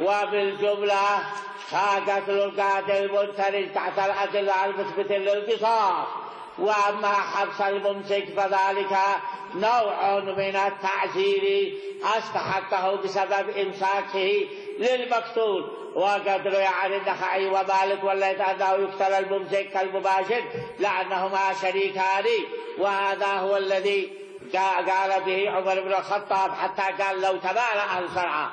وبالجملة فقتل القاتل مندرج تحت الأدلة المثبتة للقصاص. وأما حبس الممسك فذلك نوع من التعزير استحقه بسبب إمساكه للمقتول. وقد روي عن النخعي ومالك والليث أنه يقتل الممسك كالمباشر لأنهما شريكان، وهذا هو الذي قال به عمر بن الخطاب حتى قال: لو تبال أهل صنعاء.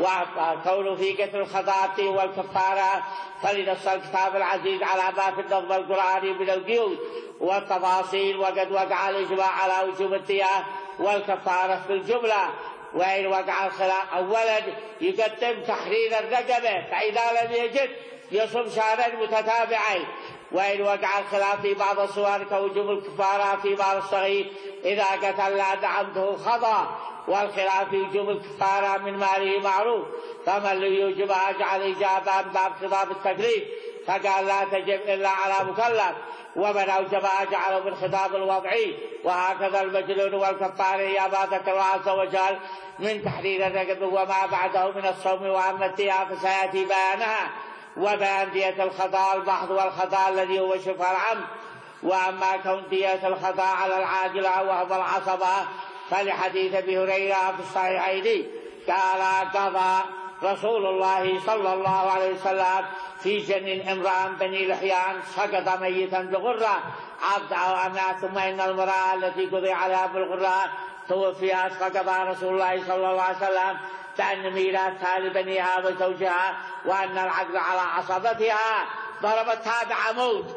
وكونه في قتل الخطاة والكفارة فلنص الكتاب العزيز على ما في النظم القرآني من القيود والتفاصيل. وقد وقع الإجماع على وجوب الدية والكفارة في الجملة. وإن وقع الخلاف أولا يقدم تحرير الرقبة، فإذا لم يجد يصوم شهرين متتابعين. وإن وقع الخلاف في بعض الصور كوجوب الكفارة في بعض الصغير إذا قتل عمده خطأ، والخلاف في وجوب الكفارة من ماله معروف، فمن يوجبها جعل إجابة باب خطاب التكليف، فقال لا تجب إلا على مكلف، ومن أوجبها جعله بالخطاب الوضعي. وهكذا المجنون والكفار إجابة الله عز وجل من تحرير الرقبة وما بعده من الصوم وأما الدية فسيأتي بيانها، وبيان دية الخطأ المحض والخطأ الذي هو شبه العمد. وأما كون دية الخطأ على العاجلة وهو العصبة فلحديث أبي هريرة في الصحيحين قال قضى رسول الله صلى الله عليه وسلم في جنين امرأة بني لحيان سقط ميتا بغرة عبد أو أمات، ثم إن المرأة التي قضي عليها بالغرة توفيت، فقضى رسول الله صلى الله عليه وسلم بأن ميراثها لبنيها وزوجها، وأن العقد على عصبتها. ضربتها بعمود،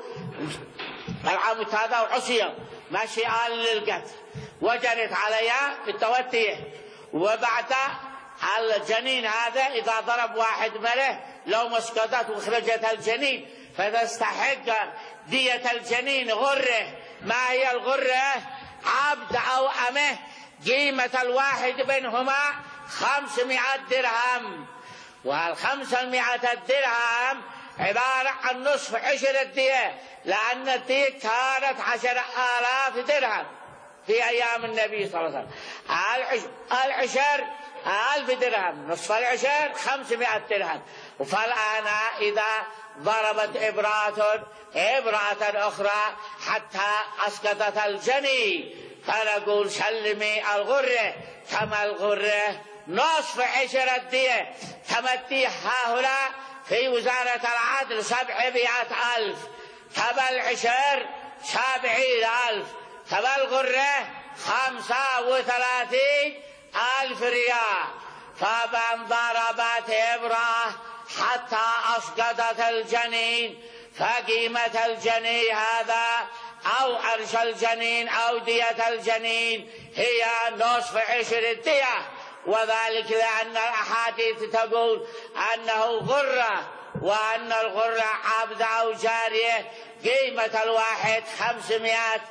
العمود هذا عصية ماشي آل للقتل، وجرت عليها بالتوتيح. وبعد الجنين هذا إذا ضرب واحد مره لو مسقطت وخرجت الجنين فتستحق دية الجنين غرة. ما هي الغرة؟ عبد أو أمه، قيمة الواحد بينهما خمسمائة درهم، والخمسمائة درهم عبارة عن نصف عشر الدية، لأن الدية كانت عشر آلاف درهم في أيام النبي صلى الله عليه وسلم. العشر ألف درهم، نصف العشر خمسمائة درهم. فالآن إذا ضربت امرأة امرأة أخرى حتى أسقطت الجني فنقول سلمي الغرة، كما الغرة نصف عشر الدية، كما الدية هؤلاء في وزارة العدل سبعمائة ألف، كما العشر سبعين ألف، كما الغرة خمسة وثلاثين ألف ريال. فمن ضربت امرأة حتى أسقطت الجنين فقيمة الجنين هذا أو عرش الجنين أو دية الجنين هي نصف عشر الدية، وذلك لأن الأحاديث تقول أنه غرة، وأن الغرة عبد أو جارية قيمة الواحد خمسمائة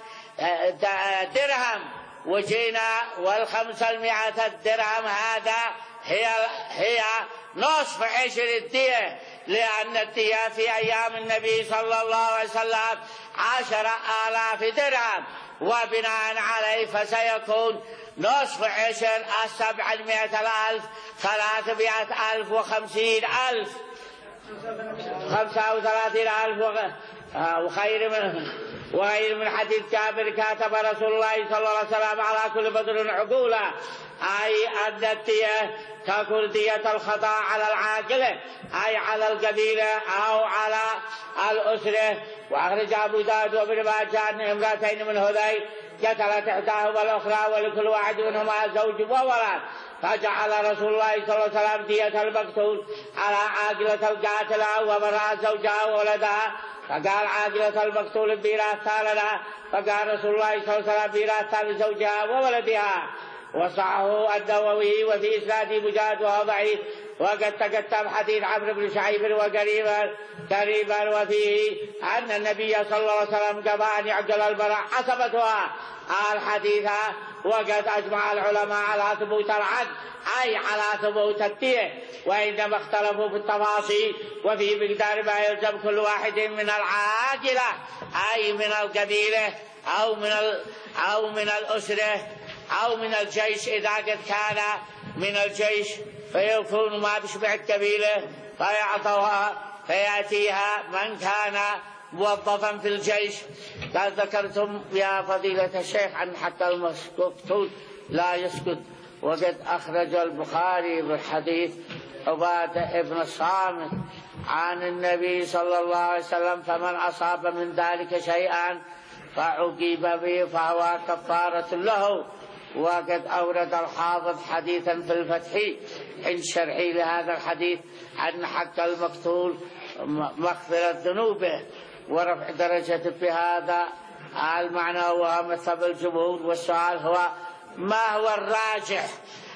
درهم، وجينا والخمسمائة درهم هذا هي هي نصف عشر الدية، لأن الدية في أيام النبي صلى الله عليه وسلم عشر آلاف درهم، وبناء عليه فسيكون نصف عشر سبعمائة ألف ثلاثمائة ألف وخمسين ألف خمسة وثلاثين ألف وخير من وغير من حديث جابر كاتب رسول الله صلى الله عليه وسلم على كل بدر عقولا، أي أن الدية تكون دية الخطأ على العاقلة، أي على القبيلة أو على الأسرة. وأخرج أبو داود وابن ماجه أن امرأتين من هذيل قتلت إحداهما الأخرى ولكل واحد منهما زوج وولد، فجعل رسول الله صلى الله عليه وسلم دية المقتول على عاقلة القاتلة ومرأة زوجها وولدها، فقال عاقلة المقتول بميراثها لنا، فقال رسول الله صلى الله عليه وسلم بميراثها لزوجها وولدها. وصححه النووي وفي إسناده مجاهد وهو ضعيف، وقد تقدم حديث عمرو بن شعيب وقريبا قريبا وفيه أن النبي صلى الله عليه وسلم قضى أن يعقل المرأة عصبتها الحديث. وقد أجمع العلماء على ثبوت العقد أي على ثبوت الدية، وإنما اختلفوا في التفاصيل وفي مقدار ما يلزم كل واحد من العاجلة أي من القبيلة أو من أو من الأسرة أو من الجيش، إذا قد كان من الجيش فيكون ما بشبه القبيلة فيعطوها فيأتيها من كان موظفا في الجيش. قال ذكرتم يا فضيلة الشيخ عن حتى المقتول لا يسكت، وقد أخرج البخاري بالحديث عبادة ابن الصامت عن النبي صلى الله عليه وسلم فمن أصاب من ذلك شيئا فعوقب به فهو كفارة له. وقد أورد الحافظ حديثا في الفتح عند شرحي لهذا الحديث عن حق المقتول مغفرة ذنوبه ورفع درجته بهذا المعنى وهو مذهب الجمهور. والسؤال هو ما هو الراجح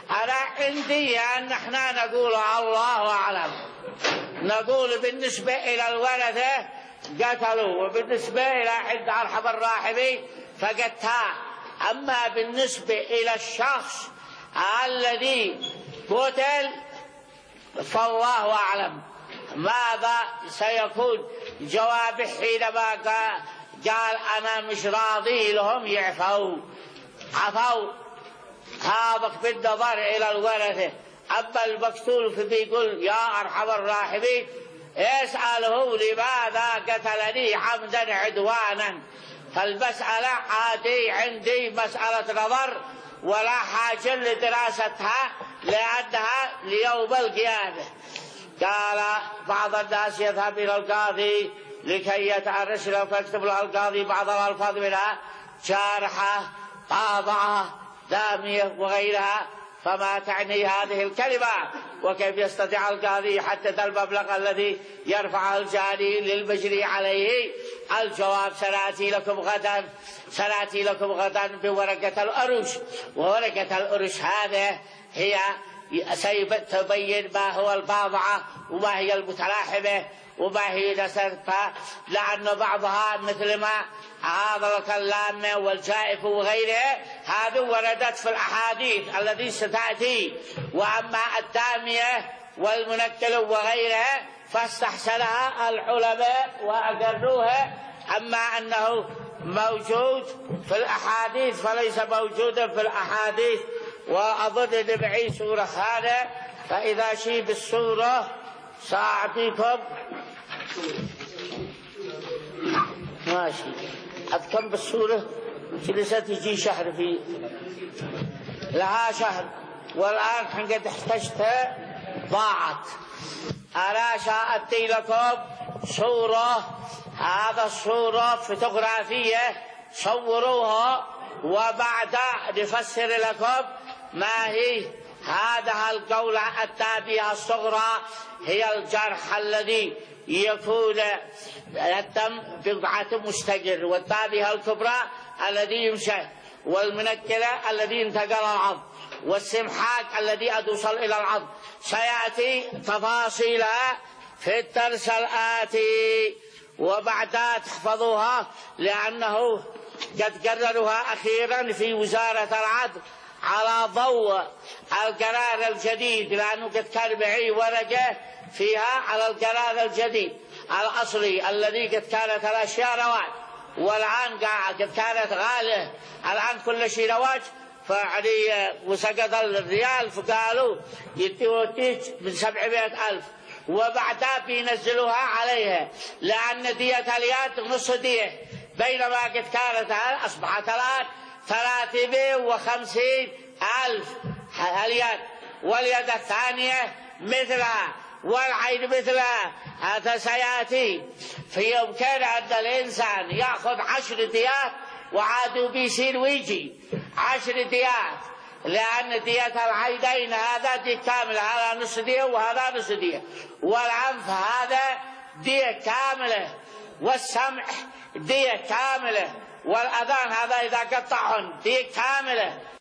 أنا عندي أن احنا نقول الله أعلم، نقول بالنسبة إلى الورثة قتلوا، وبالنسبة إلى عند أرحم الراحمين فقتها. أما بالنسبة إلى الشخص الذي قتل فالله أعلم ماذا سيكون جوابه حينما قال أنا مش راضي لهم يعفوا، عفوا. هذا بالنظر إلى الورثة. أما المقتول فبيقول يا أرحم الراحمين اسأله لماذا قتلني عمدا عدوانا، فالمسألة عادي عندي مسألة نظر ولا حاجة لدراستها لأنها ليوم القيامة. قال بعض الناس يذهب إلى القاضي لكي يتعرش له فيكتب له القاضي بعض الألفاظ منها جارحة، طابعة، دامية وغيرها، فما تعني هذه الكلمة؟ وكيف يستطيع القاضي يحدد المبلغ الذي يرفعه الجاني للمجري عليه؟ الجواب سنأتي لكم غدا، سنأتي لكم غدا بورقة الأرش. وورقة الأرش هذه هي سيتبين ما هو الباضعة وما هي المتلاحمة وما هي نسرتها، لأن بعضها مثل ما هذا الكلام والجائف وغيره هذه وردت في الأحاديث التي ستأتي. وأما الدامية والمنكل وغيره فاستحسنها العلماء وأقروها. أما أنه موجود في الأحاديث فليس موجودا في الأحاديث. وأظن أن معي سورة هذا، فإذا شيء بالسورة سأعطيكم ماشي. أذكر بالسورة جلسة تجي شهر في لها شهر، والآن حين قد احتجتها ضاعت. أنا سأتي لكم صورة، هذا الصورة فوتوغرافية صوروها وبعد نفسر لكم ما هي. هذا القولة التابعة الصغرى هي الجرح الذي يكون الدم بضعة مستقر، والتابعة الكبرى الذي يمشي، والمنكلة الذي انتقل العظم، والسمحاك الذي أدوصل إلى العظم. سيأتي تفاصيلها في الدرس الآتي، وبعدها تحفظوها لأنه قد قرروها أخيرا في وزارة العدل على ضوء القرار الجديد، لأنه قد كان معي ورقة فيها على القرار الجديد الأصلي الذي قد كانت الأشياء رواج، والآن قد كانت غالية، الآن كل شيء رواج. فعلي وسقط الريال فقالوا يديوتيك من سبعمائة ألف، وبعدها بينزلوها عليها لأن دية اليد نص دية، بينما قد كانت أصبحت الآن ثلاثمائة وخمسين ألف اليد، واليد الثانية مثلها والعين مثلها. هذا سيأتي في يمكن أن الإنسان يأخذ عشر ديات وعادوا بيصير ويجي عشر ديات، لأن دية العينين هذا دي كاملة، هذا نص دية وهذا نص دية، والعنف هذا دية كاملة، والسمع دية كاملة، والأذان هذا إذا قطعهن دية كاملة.